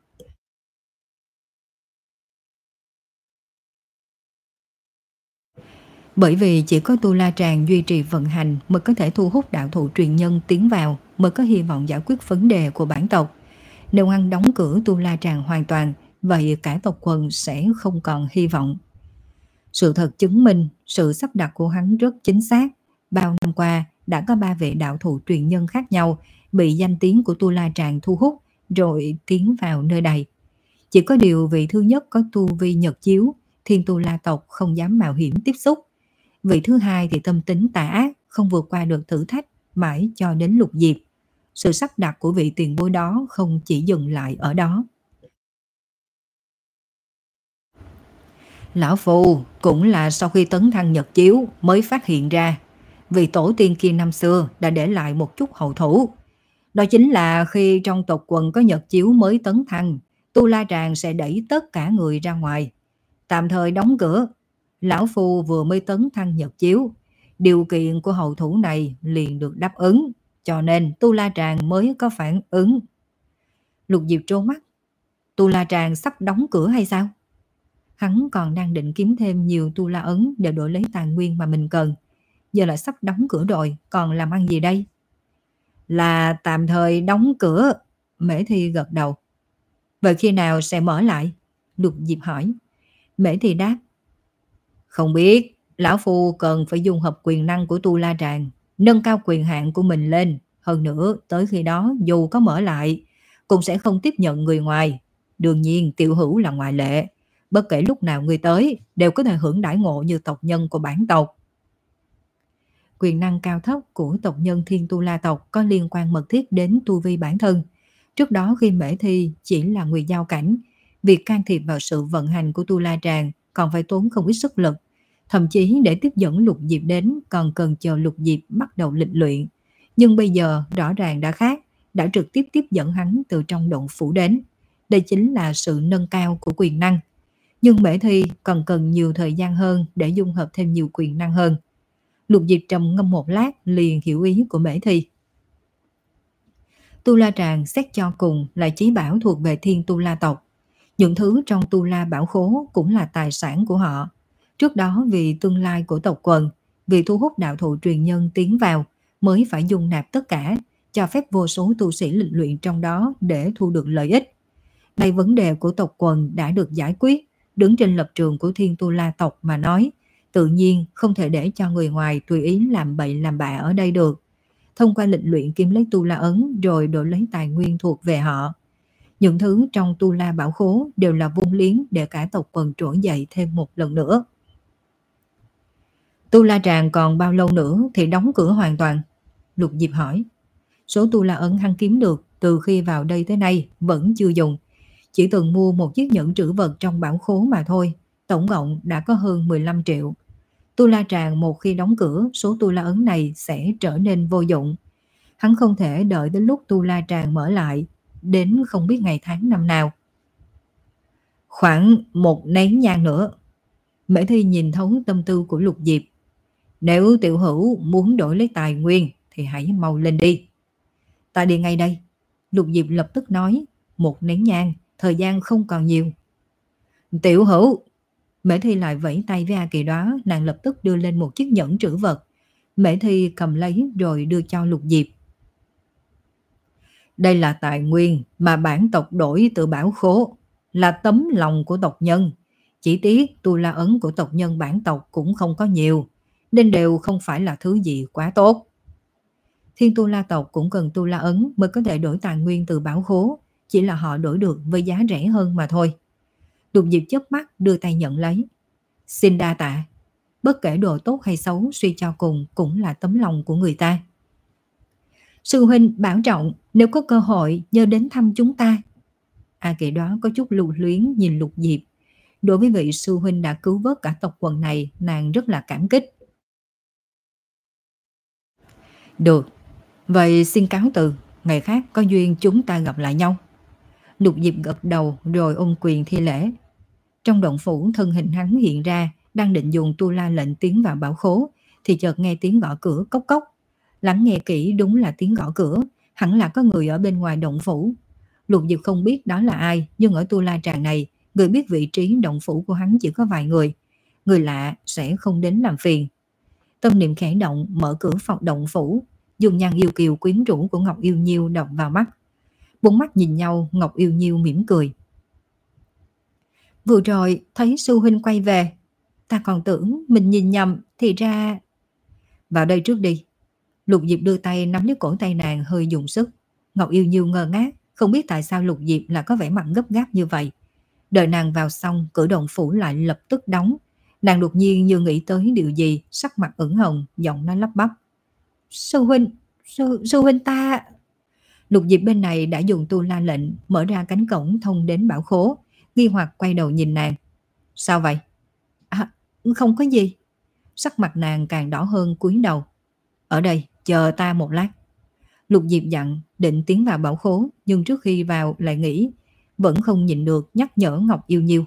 Bởi vì chỉ có Tu La Tràng duy trì vận hành mới có thể thu hút đạo thụ truyền nhân tiến vào, mới có hy vọng giải quyết vấn đề của bản tộc. Nếu hắn đóng cửa Tu La Tràng hoàn toàn, vậy cả tộc quần sẽ không còn hy vọng. Sự thật chứng minh sự sắp đặt của hắn rất chính xác. Bao năm qua đã có ba vị đạo thụ truyền nhân khác nhau bị danh tiếng của Tu La Tràng thu hút rồi tiến vào nơi đây. Chỉ có điều vị thứ nhất có tu vi nhật chiếu, Thiên Tu La tộc không dám mạo hiểm tiếp xúc. Vị thứ hai thì tâm tính tà ác, không vượt qua được thử thách mãi cho đến Lục Diệp. Sự sắp đặt của vị tiền bối đó không chỉ dừng lại ở đó. Lão Phu cũng là sau khi tấn thăng nhật chiếu mới phát hiện ra vị tổ tiên kia năm xưa đã để lại một chút hậu thủ. Đó chính là khi trong tộc quần có nhật chiếu mới tấn thăng, Tu La Tràng sẽ đẩy tất cả người ra ngoài, tạm thời đóng cửa. Lão Phu vừa mới tấn thăng nhật chiếu, điều kiện của hậu thủ này liền được đáp ứng, cho nên Tu La Tràng mới có phản ứng. Lục Diệp trố mắt: Tu La Tràng sắp đóng cửa hay sao? Hắn còn đang định kiếm thêm nhiều Tu La ấn để đổi lấy tài nguyên mà mình cần, giờ lại sắp đóng cửa rồi, còn làm ăn gì đây? Là tạm thời đóng cửa. Mễ Thi gật đầu. Vậy khi nào sẽ mở lại? Lục Diệp hỏi. Mễ Thi đáp: không biết, lão phu cần phải dung hợp quyền năng của Tu La Tràng, nâng cao quyền hạn của mình lên. Hơn nữa, tới khi đó dù có mở lại, cũng sẽ không tiếp nhận người ngoài. Đương nhiên tiểu hữu là ngoại lệ. Bất kể lúc nào người tới, đều có thể hưởng đãi ngộ như tộc nhân của bản tộc. Quyền năng cao thấp của tộc nhân Thiên Tu La tộc có liên quan mật thiết đến tu vi bản thân. Trước đó khi Mễ Thi chỉ là người giao cảnh, việc can thiệp vào sự vận hành của Tu La Tràng còn phải tốn không ít sức lực. Thậm chí để tiếp dẫn Lục Diệp đến còn cần chờ Lục Diệp bắt đầu lịch luyện. Nhưng bây giờ rõ ràng đã khác, đã trực tiếp tiếp dẫn hắn từ trong động phủ đến. Đây chính là sự nâng cao của quyền năng. Nhưng Mễ Thi còn cần nhiều thời gian hơn để dung hợp thêm nhiều quyền năng hơn. Lục Diệp trầm ngâm một lát liền hiểu ý của Mễ Thi. Tu La Tràng xét cho cùng là chí bảo thuộc về Thiên Tu La tộc. Những thứ trong Tu La bảo khố cũng là tài sản của họ. Trước đó vì tương lai của tộc quần, vì thu hút đạo thụ truyền nhân tiến vào, mới phải dung nạp tất cả, cho phép vô số tu sĩ lịch luyện trong đó để thu được lợi ích. Đây vấn đề của tộc quần đã được giải quyết. Đứng trên lập trường của Thiên Tu La tộc mà nói, tự nhiên không thể để cho người ngoài tùy ý làm bậy làm bạ ở đây được. Thông qua lịch luyện kiếm lấy tu la ấn rồi đổi lấy tài nguyên thuộc về họ. Những thứ trong tu la bảo khố đều là vung liếng để cả tộc quần trỗi dậy thêm một lần nữa. Tu la tràng còn bao lâu nữa thì đóng cửa hoàn toàn? Lục Diệp hỏi. Số tu la ấn hắn kiếm được từ khi vào đây tới nay vẫn chưa dùng. Chỉ từng mua một chiếc nhẫn trữ vật trong bảo khố mà thôi. Tổng cộng đã có hơn mười lăm triệu. Tu la tràng một khi đóng cửa, số tu la ấn này sẽ trở nên vô dụng. Hắn không thể đợi đến lúc tu la tràng mở lại, đến không biết ngày tháng năm nào. Khoảng một nén nhang nữa. Mễ Thi nhìn thấu tâm tư của Lục Diệp. Nếu tiểu hữu muốn đổi lấy tài nguyên thì hãy mau lên đi. Ta đi ngay đây. Lục Diệp lập tức nói. Một nén nhang, thời gian không còn nhiều. Tiểu hữu. Mễ Thi lại vẫy tay với A Kỳ Đóa, nàng lập tức đưa lên một chiếc nhẫn trữ vật. Mễ Thi cầm lấy rồi đưa cho Lục Diệp. Đây là tài nguyên mà bản tộc đổi từ bảo khố, là tấm lòng của tộc nhân. Chỉ tiếc tu la ấn của tộc nhân bản tộc cũng không có nhiều, nên đều không phải là thứ gì quá tốt. Thiên tu la tộc cũng cần tu la ấn mới có thể đổi tài nguyên từ bảo khố, chỉ là họ đổi được với giá rẻ hơn mà thôi. Lục Diệp chớp mắt đưa tay nhận lấy. Xin đa tạ. Bất kể đồ tốt hay xấu, suy cho cùng cũng là tấm lòng của người ta. Sư huynh bảo trọng, nếu có cơ hội nhớ đến thăm chúng ta. A Kỳ Đóa có chút lưu luyến nhìn Lục Diệp. Đối với vị sư huynh đã cứu vớt cả tộc quần này, nàng rất là cảm kích. Được, vậy xin cáo từ, ngày khác có duyên chúng ta gặp lại nhau. Lục Diệp gật đầu rồi ôm quyền thi lễ. Trong động phủ thân hình hắn hiện ra, đang định dùng tu la lệnh tiến vào bảo khố, thì chợt nghe tiếng gõ cửa cốc cốc. Lắng nghe kỹ đúng là tiếng gõ cửa, hẳn là có người ở bên ngoài động phủ. Lục Diệp không biết đó là ai, nhưng ở tu la tràng này, người biết vị trí động phủ của hắn chỉ có vài người. Người lạ sẽ không đến làm phiền. Tâm niệm khẽ động, mở cửa phòng động phủ, dùng nhan yêu kiều quyến rũ của Ngọc Yêu Nhiêu đập vào mắt. Bốn mắt nhìn nhau, Ngọc Yêu Nhiêu mỉm cười. Vừa rồi thấy sư huynh quay về, ta còn tưởng mình nhìn nhầm, thì ra... Vào đây trước đi. Lục Diệp đưa tay nắm lấy cổ tay nàng hơi dùng sức. Ngọc Yêu Nhiêu ngơ ngác, không biết tại sao Lục Diệp là có vẻ mặt gấp gáp như vậy. Đợi nàng vào xong, cửa động phủ lại lập tức đóng. Nàng đột nhiên như nghĩ tới điều gì, sắc mặt ửng hồng, giọng nói lắp bắp. Sư huynh, sư, sư huynh ta... Lục Diệp bên này đã dùng tu la lệnh mở ra cánh cổng thông đến bảo khố, nghi hoặc quay đầu nhìn nàng. Sao vậy? À, không có gì. Sắc mặt nàng càng đỏ hơn, cúi đầu. Ở đây, chờ ta một lát. Lục Diệp dặn, định tiến vào bảo khố, nhưng trước khi vào lại nghĩ, vẫn không nhịn được nhắc nhở Ngọc Yêu Nhiêu.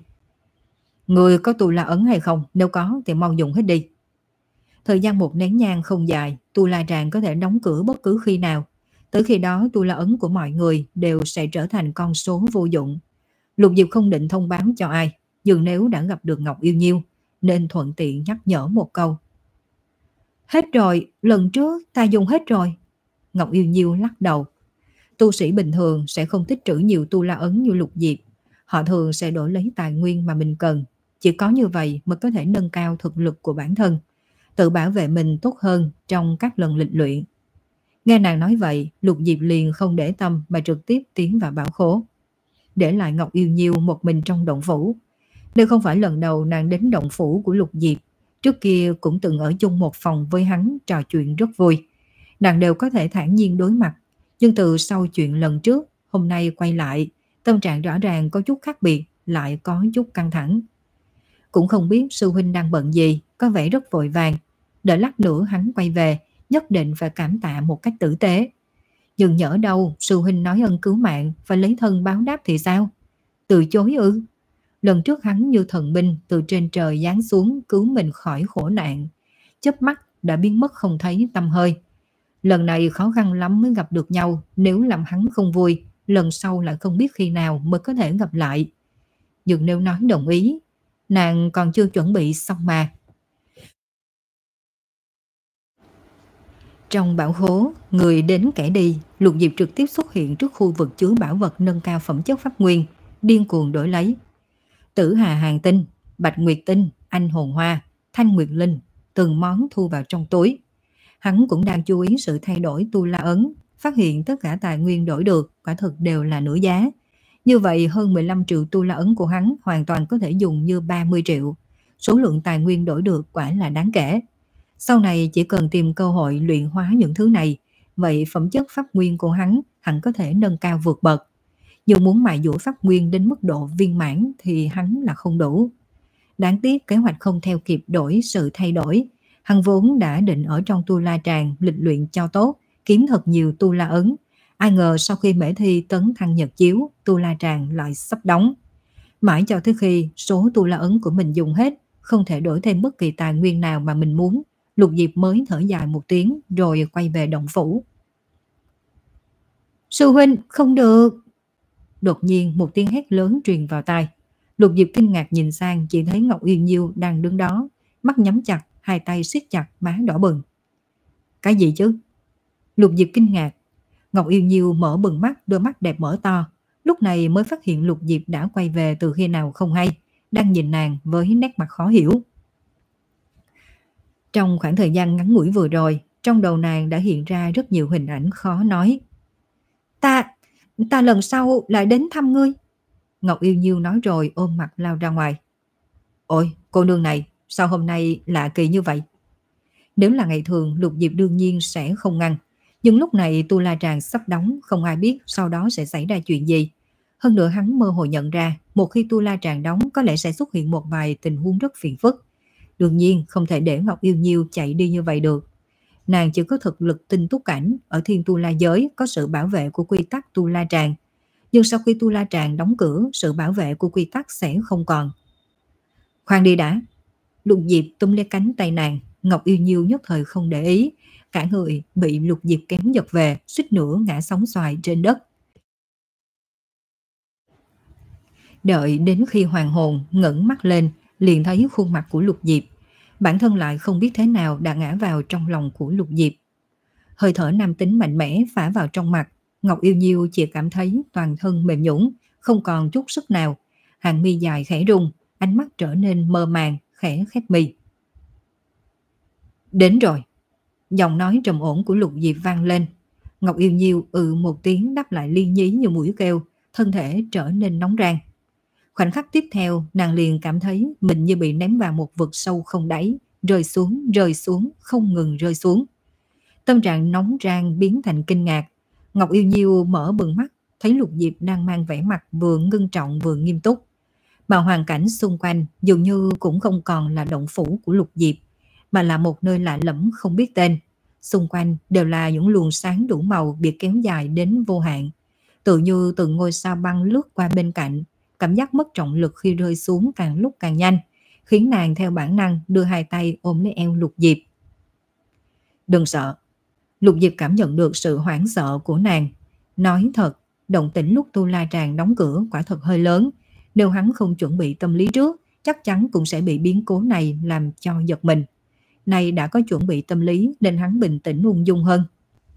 Người có tu la ấn hay không? Nếu có thì mau dùng hết đi. Thời gian một nén nhang không dài, tu la tràng có thể đóng cửa bất cứ khi nào. Tới khi đó tu la ấn của mọi người đều sẽ trở thành con số vô dụng. Lục Diệp không định thông báo cho ai, nhưng nếu đã gặp được Ngọc Yêu Nhiêu, nên thuận tiện nhắc nhở một câu. Hết rồi, lần trước ta dùng hết rồi. Ngọc Yêu Nhiêu lắc đầu. Tu sĩ bình thường sẽ không tích trữ nhiều tu la ấn như Lục Diệp. Họ thường sẽ đổi lấy tài nguyên mà mình cần. Chỉ có như vậy mới có thể nâng cao thực lực của bản thân, tự bảo vệ mình tốt hơn trong các lần lịch luyện. Nghe nàng nói vậy, Lục Diệp liền không để tâm mà trực tiếp tiến vào bảo khố, để lại Ngọc Yêu Nhiêu một mình trong động phủ. Đây không phải lần đầu nàng đến động phủ của Lục Diệp, trước kia cũng từng ở chung một phòng với hắn, trò chuyện rất vui. Nàng đều có thể thản nhiên đối mặt, nhưng từ sau chuyện lần trước, hôm nay quay lại, tâm trạng rõ ràng có chút khác biệt, lại có chút căng thẳng. Cũng không biết sư huynh đang bận gì, có vẻ rất vội vàng. Đợi lát nữa hắn quay về, nhất định phải cảm tạ một cách tử tế. Nhưng nhỡ đâu sư huynh nói ân cứu mạng, phải lấy thân báo đáp thì sao? Từ chối ư? Lần trước hắn như thần binh từ trên trời giáng xuống cứu mình khỏi khổ nạn, chớp mắt đã biến mất không thấy tăm hơi. Lần này khó khăn lắm mới gặp được nhau, nếu làm hắn không vui, lần sau lại không biết khi nào mới có thể gặp lại. Nhưng nếu nói đồng ý, nàng còn chưa chuẩn bị xong mà. Trong bảo khố, người đến kẻ đi, Lục Diệp trực tiếp xuất hiện trước khu vực chứa bảo vật nâng cao phẩm chất pháp nguyên, điên cuồng đổi lấy. Tử Hà Hàng Tinh, Bạch Nguyệt Tinh, Anh Hồn Hoa, thanh nguyệt linh, từng món thu vào trong túi. Hắn cũng đang chú ý sự thay đổi tu la ấn, phát hiện tất cả tài nguyên đổi được quả thực đều là nửa giá. Như vậy hơn mười lăm triệu tu la ấn của hắn hoàn toàn có thể dùng như ba mươi triệu. Số lượng tài nguyên đổi được quả là đáng kể. Sau này chỉ cần tìm cơ hội luyện hóa những thứ này, vậy phẩm chất pháp nguyên của hắn hẳn có thể nâng cao vượt bậc. Nhưng muốn mài dũa pháp nguyên đến mức độ viên mãn thì hắn là không đủ. Đáng tiếc kế hoạch không theo kịp đổi sự thay đổi. Hắn vốn đã định ở trong tu la tràng lịch luyện cho tốt, kiếm thật nhiều tu la ấn. Ai ngờ sau khi Mễ Thi tấn thăng nhật chiếu, tu la tràng lại sắp đóng. Mãi cho tới khi số tu la ấn của mình dùng hết, không thể đổi thêm bất kỳ tài nguyên nào mà mình muốn, Lục Diệp mới thở dài một tiếng rồi quay về động phủ. Sư huynh, không được! Đột nhiên một tiếng hét lớn truyền vào tai. Lục Diệp kinh ngạc nhìn sang, chỉ thấy Ngọc Uyên Nhiêu đang đứng đó, mắt nhắm chặt, hai tay siết chặt, má đỏ bừng. Cái gì chứ? Lục Diệp kinh ngạc. Ngọc Uyên Nhiêu mở bừng mắt, đôi mắt đẹp mở to. Lúc này mới phát hiện Lục Diệp đã quay về từ khi nào không hay, đang nhìn nàng với nét mặt khó hiểu. Trong khoảng thời gian ngắn ngủi vừa rồi, trong đầu nàng đã hiện ra rất nhiều hình ảnh khó nói. Ta, ta lần sau lại đến thăm ngươi. Ngọc Yêu Nhiêu nói rồi ôm mặt lao ra ngoài. Ôi, cô nương này, sao hôm nay lạ kỳ như vậy? Nếu là ngày thường, Lục Diệp đương nhiên sẽ không ngăn. Nhưng lúc này tu la tràng sắp đóng, không ai biết sau đó sẽ xảy ra chuyện gì. Hơn nữa hắn mơ hồ nhận ra, một khi tu la tràng đóng có lẽ sẽ xuất hiện một vài tình huống rất phiền phức. Đương nhiên không thể để Ngọc Yêu Nhiêu chạy đi như vậy được. Nàng chỉ có thực lực tinh túc cảnh, ở thiên tu la giới có sự bảo vệ của quy tắc tu la tràng. Nhưng sau khi tu la tràng đóng cửa, sự bảo vệ của quy tắc sẽ không còn. Khoan đi đã. Lục Diệp túm lấy cánh tay nàng, Ngọc Yêu Nhiêu nhất thời không để ý, cả người bị Lục Diệp kéo giật về, suýt nữa ngã sóng xoài trên đất. Đợi đến khi hoàn hồn ngẩng mắt lên, liền thấy khuôn mặt của Lục Diệp. Bản thân lại không biết thế nào đã ngã vào trong lòng của Lục Diệp. Hơi thở nam tính mạnh mẽ phả vào trong mặt, Ngọc Yêu Nhiêu chỉ cảm thấy toàn thân mềm nhũn, không còn chút sức nào. Hàng mi dài khẽ rung, ánh mắt trở nên mơ màng, khẽ khép mi. Đến rồi. Giọng nói trầm ổn của Lục Diệp vang lên. Ngọc Yêu Nhiêu ừ một tiếng đáp lại liên nhí như mũi kêu, thân thể trở nên nóng rang. Khoảnh khắc tiếp theo, nàng liền cảm thấy mình như bị ném vào một vực sâu không đáy, rơi xuống, rơi xuống, không ngừng rơi xuống. Tâm trạng nóng rang biến thành kinh ngạc. Ngọc Yêu Nhiêu mở bừng mắt, thấy Lục Diệp đang mang vẻ mặt vừa ngưng trọng vừa nghiêm túc. Mà hoàn cảnh xung quanh dường như cũng không còn là động phủ của Lục Diệp, mà là một nơi lạ lẫm không biết tên. Xung quanh đều là những luồng sáng đủ màu bị kéo dài đến vô hạn. Tự như từng ngôi sao băng lướt qua bên cạnh, cảm giác mất trọng lực khi rơi xuống càng lúc càng nhanh, khiến nàng theo bản năng đưa hai tay ôm lấy eo Lục Diệp. Đừng sợ. Lục Diệp cảm nhận được sự hoảng sợ của nàng. Nói thật, động tĩnh lúc tu la tràng đóng cửa quả thật hơi lớn. Nếu hắn không chuẩn bị tâm lý trước, chắc chắn cũng sẽ bị biến cố này làm cho giật mình. Nay đã có chuẩn bị tâm lý nên hắn bình tĩnh ung dung hơn.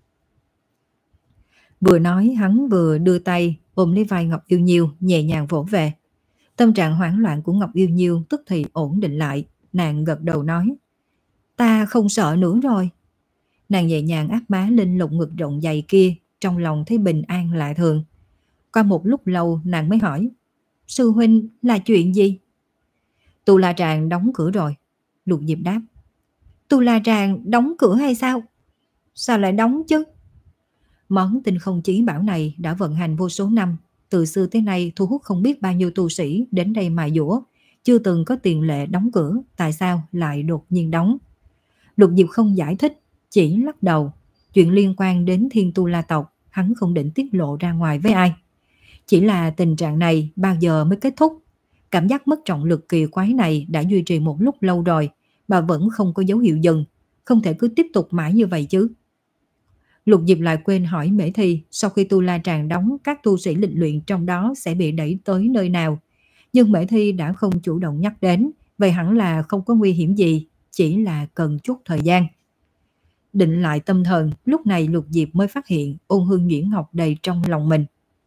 Vừa nói hắn vừa đưa tay ôm lấy vai Ngọc Yêu Nhiêu nhẹ nhàng vỗ về. Tâm trạng hoảng loạn của Ngọc Yêu Nhiêu tức thì ổn định lại. Nàng gật đầu nói: Ta không sợ nữa rồi. Nàng nhẹ nhàng áp má lên lồng ngực rộng dày kia, trong lòng thấy bình an lạ thường. Qua một lúc lâu nàng mới hỏi: Sư huynh, là chuyện gì? Tu la tràng đóng cửa rồi. Lục Diệp đáp. Tu la tràng đóng cửa hay sao? Sao lại đóng chứ? Món tinh không chí bảo này đã vận hành vô số năm, từ xưa tới nay thu hút không biết bao nhiêu tu sĩ đến đây mài dũa, chưa từng có tiền lệ đóng cửa, tại sao lại đột nhiên đóng? Lục Diệp không giải thích, chỉ lắc đầu. Chuyện liên quan đến Thiên Tu La tộc, hắn không định tiết lộ ra ngoài với ai. Chỉ là tình trạng này bao giờ mới kết thúc? Cảm giác mất trọng lực kỳ quái này đã duy trì một lúc lâu rồi, mà vẫn không có dấu hiệu dừng, không thể cứ tiếp tục mãi như vậy chứ. Lục Diệp lại quên hỏi Mễ Thi sau khi tu la tràng đóng các tu sĩ lịch luyện trong đó sẽ bị đẩy tới nơi nào. Nhưng Mễ Thi đã không chủ động nhắc đến, vậy hẳn là không có nguy hiểm gì, chỉ là cần chút thời gian. Định lại tâm thần, lúc này Lục Diệp mới phát hiện ôn hương nhuyễn ngọc đầy trong lòng mình.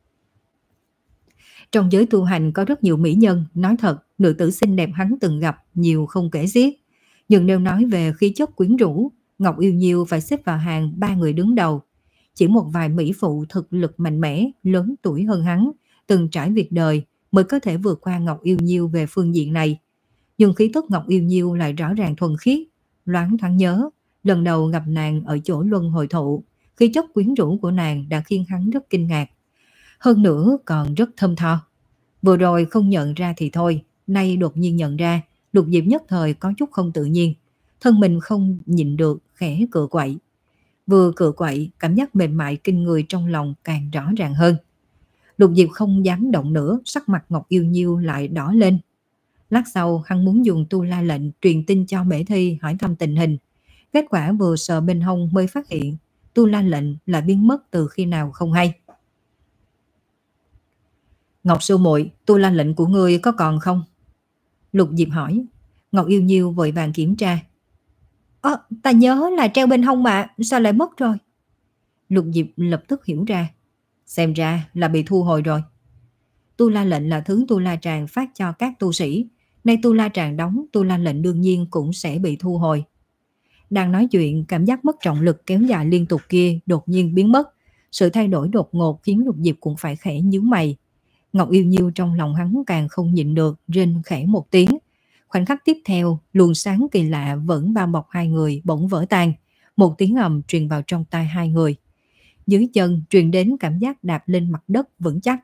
Trong giới tu hành có rất nhiều mỹ nhân, nói thật, nữ tử xinh đẹp hắn từng gặp nhiều không kể xiết. Nhưng nếu nói về khí chất quyến rũ, Ngọc Yêu Nhiêu phải xếp vào hàng ba người đứng đầu. Chỉ một vài mỹ phụ thực lực mạnh mẽ, lớn tuổi hơn hắn, từng trải việc đời mới có thể vượt qua Ngọc Yêu Nhiêu về phương diện này. Nhưng khí tức Ngọc Yêu Nhiêu lại rõ ràng thuần khiết. Loáng thoáng nhớ, lần đầu gặp nàng ở chỗ luân hồi thụ, khí chất quyến rũ của nàng đã khiến hắn rất kinh ngạc. Hơn nữa còn rất thơm tho. Vừa rồi không nhận ra thì thôi, nay đột nhiên nhận ra, Lục Diệp nhất thời có chút không tự nhiên. Thân mình không nhịn được, khẽ cựa quậy. Vừa cựa quậy, cảm giác mềm mại kinh người trong lòng càng rõ ràng hơn. Lục Diệp không dám động nữa, sắc mặt Ngọc Yêu Nhiêu lại đỏ lên. Lát sau, hắn muốn dùng tu la lệnh truyền tin cho Mễ Thi hỏi thăm tình hình. Kết quả vừa sờ bên hông mới phát hiện, tu la lệnh lại biến mất từ khi nào không hay. Ngọc sư muội, tu la lệnh của ngươi có còn không? Lục Diệp hỏi. Ngọc Yêu Nhiêu vội vàng kiểm tra. Ơ, ta nhớ là treo bên hông mà, sao lại mất rồi? Lục Diệp lập tức hiểu ra. Xem ra là bị thu hồi rồi. Tu la lệnh là thứ tu la tràng phát cho các tu sĩ. Nay tu la tràng đóng, tu la lệnh đương nhiên cũng sẽ bị thu hồi. Đang nói chuyện, cảm giác mất trọng lực kéo dài liên tục kia đột nhiên biến mất. Sự thay đổi đột ngột khiến Lục Diệp cũng phải khẽ nhíu mày. Ngọc Yêu Nhiêu trong lòng hắn càng không nhịn được, rên khẽ một tiếng. Khoảnh khắc tiếp theo, luồng sáng kỳ lạ vẫn bao bọc hai người bỗng vỡ tan. Một tiếng ầm truyền vào trong tai hai người. Dưới chân truyền đến cảm giác đạp lên mặt đất vững chắc.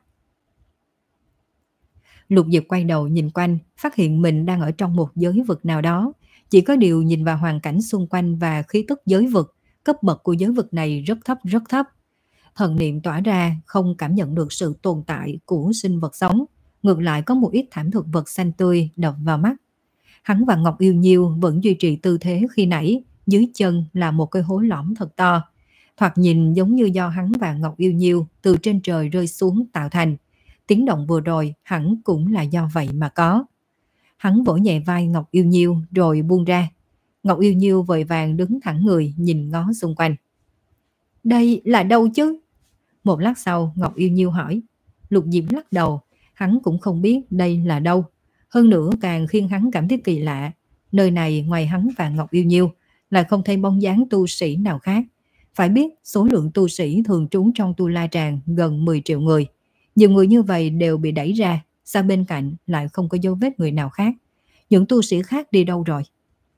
Lục Diệp quay đầu nhìn quanh, phát hiện mình đang ở trong một giới vực nào đó. Chỉ có điều nhìn vào hoàn cảnh xung quanh và khí tức giới vực, cấp bậc của giới vực này rất thấp rất thấp. Thần niệm tỏa ra không cảm nhận được sự tồn tại của sinh vật sống, ngược lại có một ít thảm thực vật xanh tươi đập vào mắt. Hắn và Ngọc Yêu Nhiêu vẫn duy trì tư thế khi nãy, dưới chân là một cái hố lõm thật to. Thoạt nhìn giống như do hắn và Ngọc Yêu Nhiêu từ trên trời rơi xuống tạo thành. Tiếng động vừa rồi hẳn cũng là do vậy mà có. Hắn vỗ nhẹ vai Ngọc Yêu Nhiêu rồi buông ra. Ngọc Yêu Nhiêu vội vàng đứng thẳng người nhìn ngó xung quanh. Đây là đâu chứ? Một lát sau Ngọc Yêu Nhiêu hỏi. Lục Diệp lắc đầu, hắn cũng không biết đây là đâu. Hơn nữa càng khiến hắn cảm thấy kỳ lạ. Nơi này ngoài hắn và Ngọc Yêu Nhiêu lại không thấy bóng dáng tu sĩ nào khác. Phải biết số lượng tu sĩ thường trú trong Tu La Tràng gần mười triệu người. Nhiều người như vậy đều bị đẩy ra, sang bên cạnh lại không có dấu vết người nào khác. Những tu sĩ khác đi đâu rồi?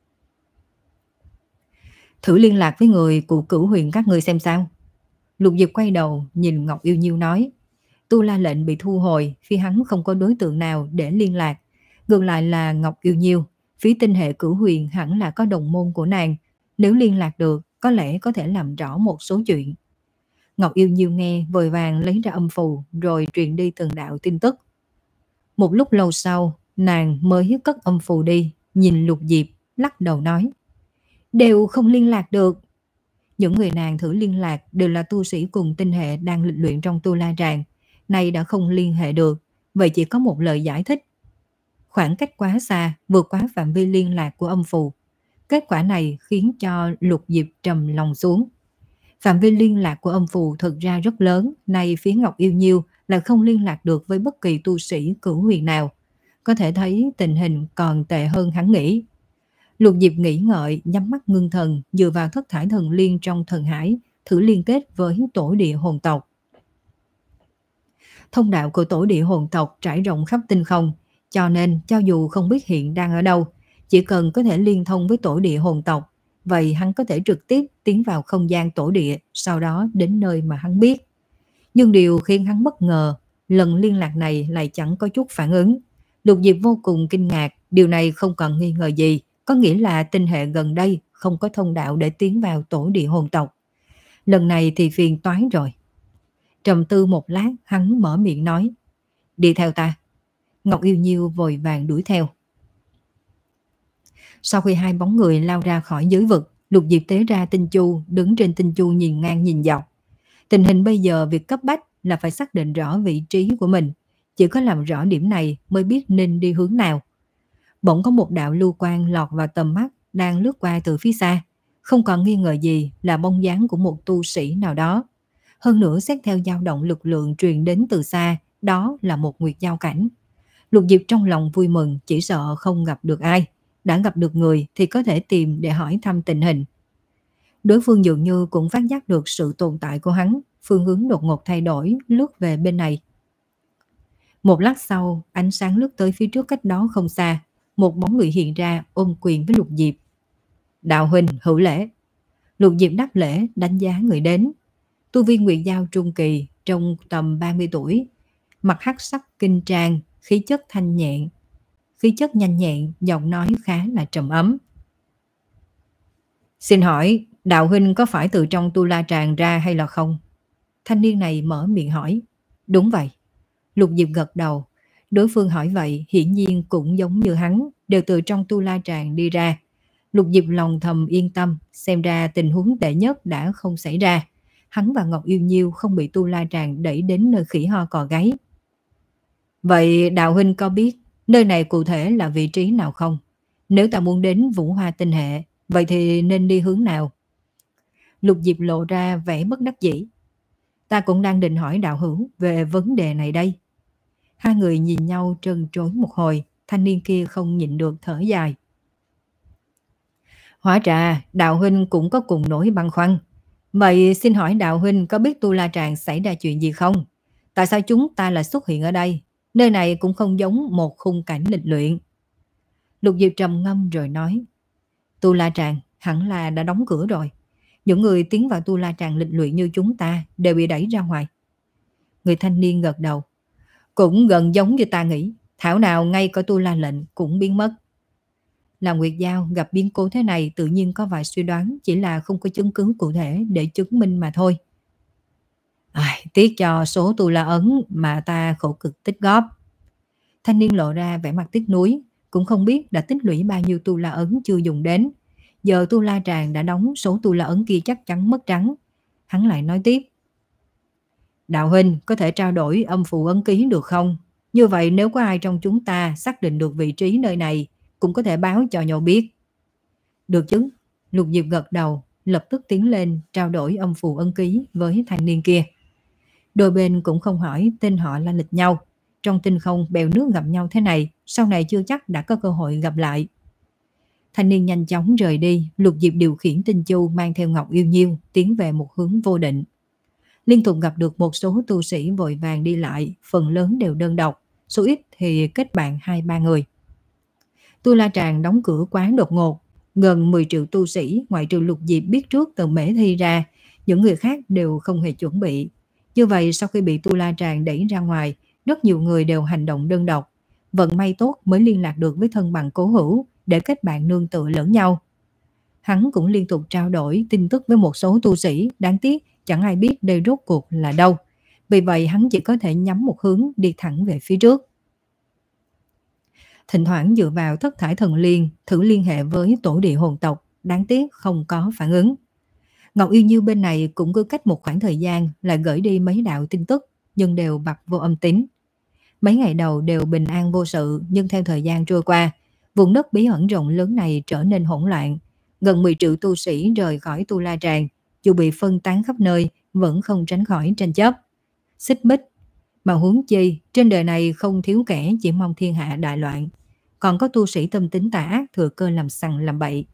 Thử liên lạc với người của Cửu Huyền các ngươi xem sao. Lục Diệp quay đầu nhìn Ngọc Yêu Nhiêu nói. Tu la lệnh bị thu hồi, phía hắn không có đối tượng nào để liên lạc. Ngược lại là Ngọc Yêu Nhiêu, phía tinh hệ Cửu Huyền hẳn là có đồng môn của nàng. Nếu liên lạc được, có lẽ có thể làm rõ một số chuyện. Ngọc Yêu Nhiêu nghe vội vàng lấy ra âm phù rồi truyền đi từng đạo tin tức. Một lúc lâu sau, nàng mới cất âm phù đi, nhìn Lục Diệp, lắc đầu nói. Đều không liên lạc được. Những người nàng thử liên lạc đều là tu sĩ cùng tinh hệ đang lịch luyện trong Tu La Tràng. Nay đã không liên hệ được, vậy chỉ có một lời giải thích. Khoảng cách quá xa, vượt quá phạm vi liên lạc của âm phù. Kết quả này khiến cho Lục Diệp trầm lòng xuống. Phạm vi liên lạc của âm phù thực ra rất lớn, nay phía Ngọc Yêu Nhiêu là không liên lạc được với bất kỳ tu sĩ Cửu Huyền nào. Có thể thấy tình hình còn tệ hơn hắn nghĩ. Lục Diệp nghĩ ngợi, nhắm mắt ngưng thần, dựa vào thất thải thần liên trong thần hải, thử liên kết với tổ địa hồn tộc. Thông đạo của tổ địa hồn tộc trải rộng khắp tinh không, cho nên cho dù không biết hiện đang ở đâu, chỉ cần có thể liên thông với tổ địa hồn tộc, vậy hắn có thể trực tiếp tiến vào không gian tổ địa, sau đó đến nơi mà hắn biết. Nhưng điều khiến hắn bất ngờ, lần liên lạc này lại chẳng có chút phản ứng. Lục Diệp vô cùng kinh ngạc, điều này không còn nghi ngờ gì, có nghĩa là tinh hệ gần đây không có thông đạo để tiến vào tổ địa hồn tộc. Lần này thì phiền toái rồi. Trầm tư một lát, hắn mở miệng nói. Đi theo ta. Ngọc Yêu Nhiêu vội vàng đuổi theo. Sau khi hai bóng người lao ra khỏi giới vực, Lục Diệp tế ra tinh chu, đứng trên tinh chu nhìn ngang nhìn dọc. Tình hình bây giờ việc cấp bách là phải xác định rõ vị trí của mình. Chỉ có làm rõ điểm này mới biết nên đi hướng nào. Bỗng có một đạo lưu quang lọt vào tầm mắt đang lướt qua từ phía xa. Không còn nghi ngờ gì là bóng dáng của một tu sĩ nào đó. Hơn nữa xét theo dao động lực lượng truyền đến từ xa, đó là một nguyệt giao cảnh. Lục Diệp trong lòng vui mừng, chỉ sợ không gặp được ai. đã gặp được người thì có thể tìm để hỏi thăm tình hình. Đối phương dường như cũng phát giác được sự tồn tại của hắn, phương hướng đột ngột thay đổi, lướt về bên này. Một lát sau, ánh sáng lướt tới phía trước cách đó không xa, một bóng người hiện ra ôm quyền với Lục Diệp. Đạo huynh hữu lễ. Lục Diệp đáp lễ, đánh giá người đến. Tu vi Nguyệt Giao trung kỳ, trong tầm ba mươi tuổi, mặt hắc sắc kinh trang, khí chất thanh nhẹn, khí chất nhanh nhẹn, giọng nói khá là trầm ấm. Xin hỏi, đạo huynh có phải từ trong Tu La Tràng ra hay là không? Thanh niên này mở miệng hỏi. Đúng vậy. Lục Diệp gật đầu. Đối phương hỏi vậy hiển nhiên cũng giống như hắn, đều từ trong Tu La Tràng đi ra. Lục Diệp lòng thầm yên tâm, xem ra tình huống tệ nhất đã không xảy ra. Hắn và Ngọc Yêu Nhiêu không bị Tu La Tràng đẩy đến nơi khỉ ho cò gáy. Vậy đạo huynh có biết nơi này cụ thể là vị trí nào không? Nếu ta muốn đến Vũ Hoa Tinh Hệ, vậy thì nên đi hướng nào? Lục Diệp lộ ra vẻ bất đắc dĩ. Ta cũng đang định hỏi đạo hữu về vấn đề này đây. Hai người nhìn nhau trân trối một hồi, thanh niên kia không nhịn được thở dài. Hóa ra đạo huynh cũng có cùng nỗi băn khoăn. Vậy xin hỏi đạo huynh có biết Tu La Tràng xảy ra chuyện gì không? Tại sao chúng ta lại xuất hiện ở đây? Nơi này cũng không giống một khung cảnh lịch luyện. Lục Diệp trầm ngâm rồi nói. Tu La Tràng hẳn là đã đóng cửa rồi. Những người tiến vào Tu La Tràng lịch luyện như chúng ta đều bị đẩy ra ngoài. Người thanh niên gật đầu. Cũng gần giống như ta nghĩ. Thảo nào ngay cả Tu La lệnh cũng biến mất. Là Nguyệt Giao gặp biến cố thế này tự nhiên có vài suy đoán, chỉ là không có chứng cứ cụ thể để chứng minh mà thôi. À, tiếc cho số Tu La ấn mà ta khổ cực tích góp. Thanh niên lộ ra vẻ mặt tiếc nuối, cũng không biết đã tích lũy bao nhiêu Tu La ấn chưa dùng đến. Giờ Tu La Tràng đã đóng, số Tu La ấn kia chắc chắn mất trắng. Hắn lại nói tiếp. Đạo huynh có thể trao đổi âm phù ấn ký được không? Như vậy nếu có ai trong chúng ta xác định được vị trí nơi này, cũng có thể báo cho nhau biết. Được chứ. Lục Diệp gật đầu, lập tức tiến lên trao đổi âm phù ấn ký với thanh niên kia. Đôi bên cũng không hỏi tên họ la lịch nhau. Trong tinh không bèo nước gặp nhau thế này, sau này chưa chắc đã có cơ hội gặp lại. Thanh niên nhanh chóng rời đi. Lục Diệp điều khiển tinh chu mang theo Ngọc Yêu Nhiêu tiến về một hướng vô định. Liên tục gặp được một số tu sĩ vội vàng đi lại, phần lớn đều đơn độc, số ít thì kết bạn hai ba người. Tu La Tràng đóng cửa quá đột ngột, gần mười triệu tu sĩ ngoại trừ Lục Diệp biết trước từ Mễ Thi ra, những người khác đều không hề chuẩn bị. Như vậy sau khi bị Tu La Tràng đẩy ra ngoài, rất nhiều người đều hành động đơn độc. Vận may tốt mới liên lạc được với thân bằng cố hữu để kết bạn nương tựa lẫn nhau. Hắn cũng liên tục trao đổi tin tức với một số tu sĩ, đáng tiếc chẳng ai biết đây rốt cuộc là đâu. Vì vậy hắn chỉ có thể nhắm một hướng đi thẳng về phía trước. Thỉnh thoảng dựa vào thất thải thần liên thử liên hệ với tổ địa hồn tộc, đáng tiếc không có phản ứng. Ngọc Yêu Nhiêu bên này cũng cứ cách một khoảng thời gian lại gửi đi mấy đạo tin tức, nhưng đều bặt vô âm tín. Mấy ngày đầu đều bình an vô sự, nhưng theo thời gian trôi qua, vùng đất bí ẩn rộng lớn này trở nên hỗn loạn. Gần mười triệu tu sĩ rời khỏi Tu La Tràng, dù bị phân tán khắp nơi vẫn không tránh khỏi tranh chấp, xích mích. Mà huống chi trên đời này không thiếu kẻ chỉ mong thiên hạ đại loạn, còn có tu sĩ tâm tính tà ác thừa cơ làm sằng làm bậy.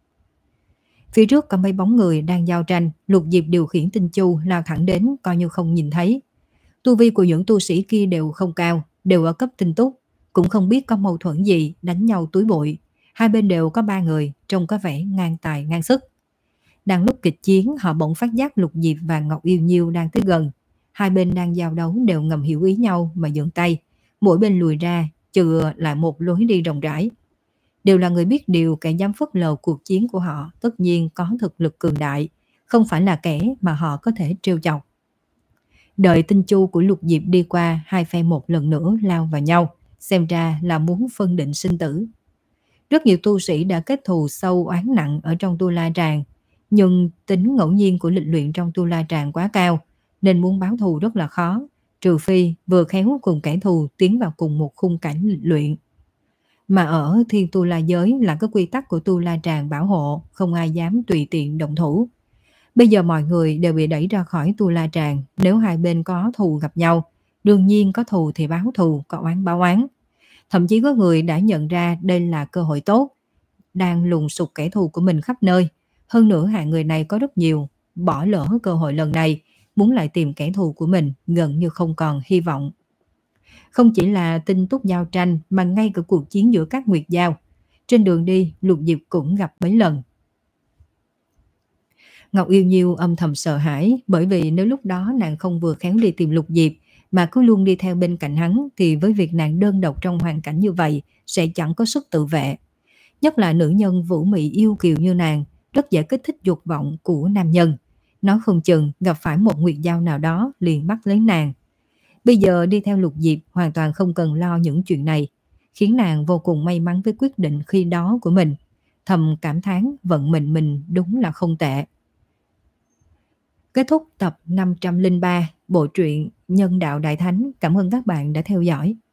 Phía trước có mấy bóng người đang giao tranh, Lục Diệp điều khiển tinh chu lao thẳng đến coi như không nhìn thấy. Tu vi của những tu sĩ kia đều không cao, đều ở cấp tinh túc, cũng không biết có mâu thuẫn gì đánh nhau túi bụi. Hai bên đều có ba người, trông có vẻ ngang tài ngang sức. Đang lúc kịch chiến, họ bỗng phát giác Lục Diệp và Ngọc Yêu Nhiêu đang tới gần. Hai bên đang giao đấu đều ngầm hiểu ý nhau mà dựng tay, mỗi bên lùi ra, chừa lại một lối đi rộng rãi. Đều là người biết điều, kẻ dám phớt lờ cuộc chiến của họ tất nhiên có thực lực cường đại, không phải là kẻ mà họ có thể trêu chọc. Đợi tinh chu của Lục Diệp đi qua, hai phe một lần nữa lao vào nhau, xem ra là muốn phân định sinh tử. Rất nhiều tu sĩ đã kết thù sâu oán nặng ở trong Tu La Tràng, nhưng tính ngẫu nhiên của lịch luyện trong Tu La Tràng quá cao, nên muốn báo thù rất là khó, trừ phi vừa khéo cùng kẻ thù tiến vào cùng một khung cảnh lịch luyện. Mà ở Thiên Tu La giới là có quy tắc của Tu La Tràng bảo hộ, không ai dám tùy tiện động thủ. Bây giờ mọi người đều bị đẩy ra khỏi Tu La Tràng, nếu hai bên có thù gặp nhau, đương nhiên có thù thì báo thù, có oán báo oán. Thậm chí có người đã nhận ra đây là cơ hội tốt, đang lùng sục kẻ thù của mình khắp nơi. Hơn nữa hạng người này có rất nhiều, bỏ lỡ cơ hội lần này, muốn lại tìm kẻ thù của mình gần như không còn hy vọng. Không chỉ là tin tức giao tranh mà ngay cả cuộc chiến giữa các nguyệt giao. Trên đường đi, Lục Diệp cũng gặp mấy lần. Ngọc Yêu Nhiêu âm thầm sợ hãi, bởi vì nếu lúc đó nàng không vừa khéo đi tìm Lục Diệp mà cứ luôn đi theo bên cạnh hắn thì với việc nàng đơn độc trong hoàn cảnh như vậy sẽ chẳng có sức tự vệ. Nhất là nữ nhân vũ mị yêu kiều như nàng, rất dễ kích thích dục vọng của nam nhân. Nói không chừng gặp phải một nguyệt giao nào đó liền bắt lấy nàng. Bây giờ đi theo Lục Diệp hoàn toàn không cần lo những chuyện này, khiến nàng vô cùng may mắn với quyết định khi đó của mình. Thầm cảm thán vận mệnh mình đúng là không tệ. Kết thúc tập năm trăm lẻ ba bộ truyện Nhân Đạo Đại Thánh. Cảm ơn các bạn đã theo dõi.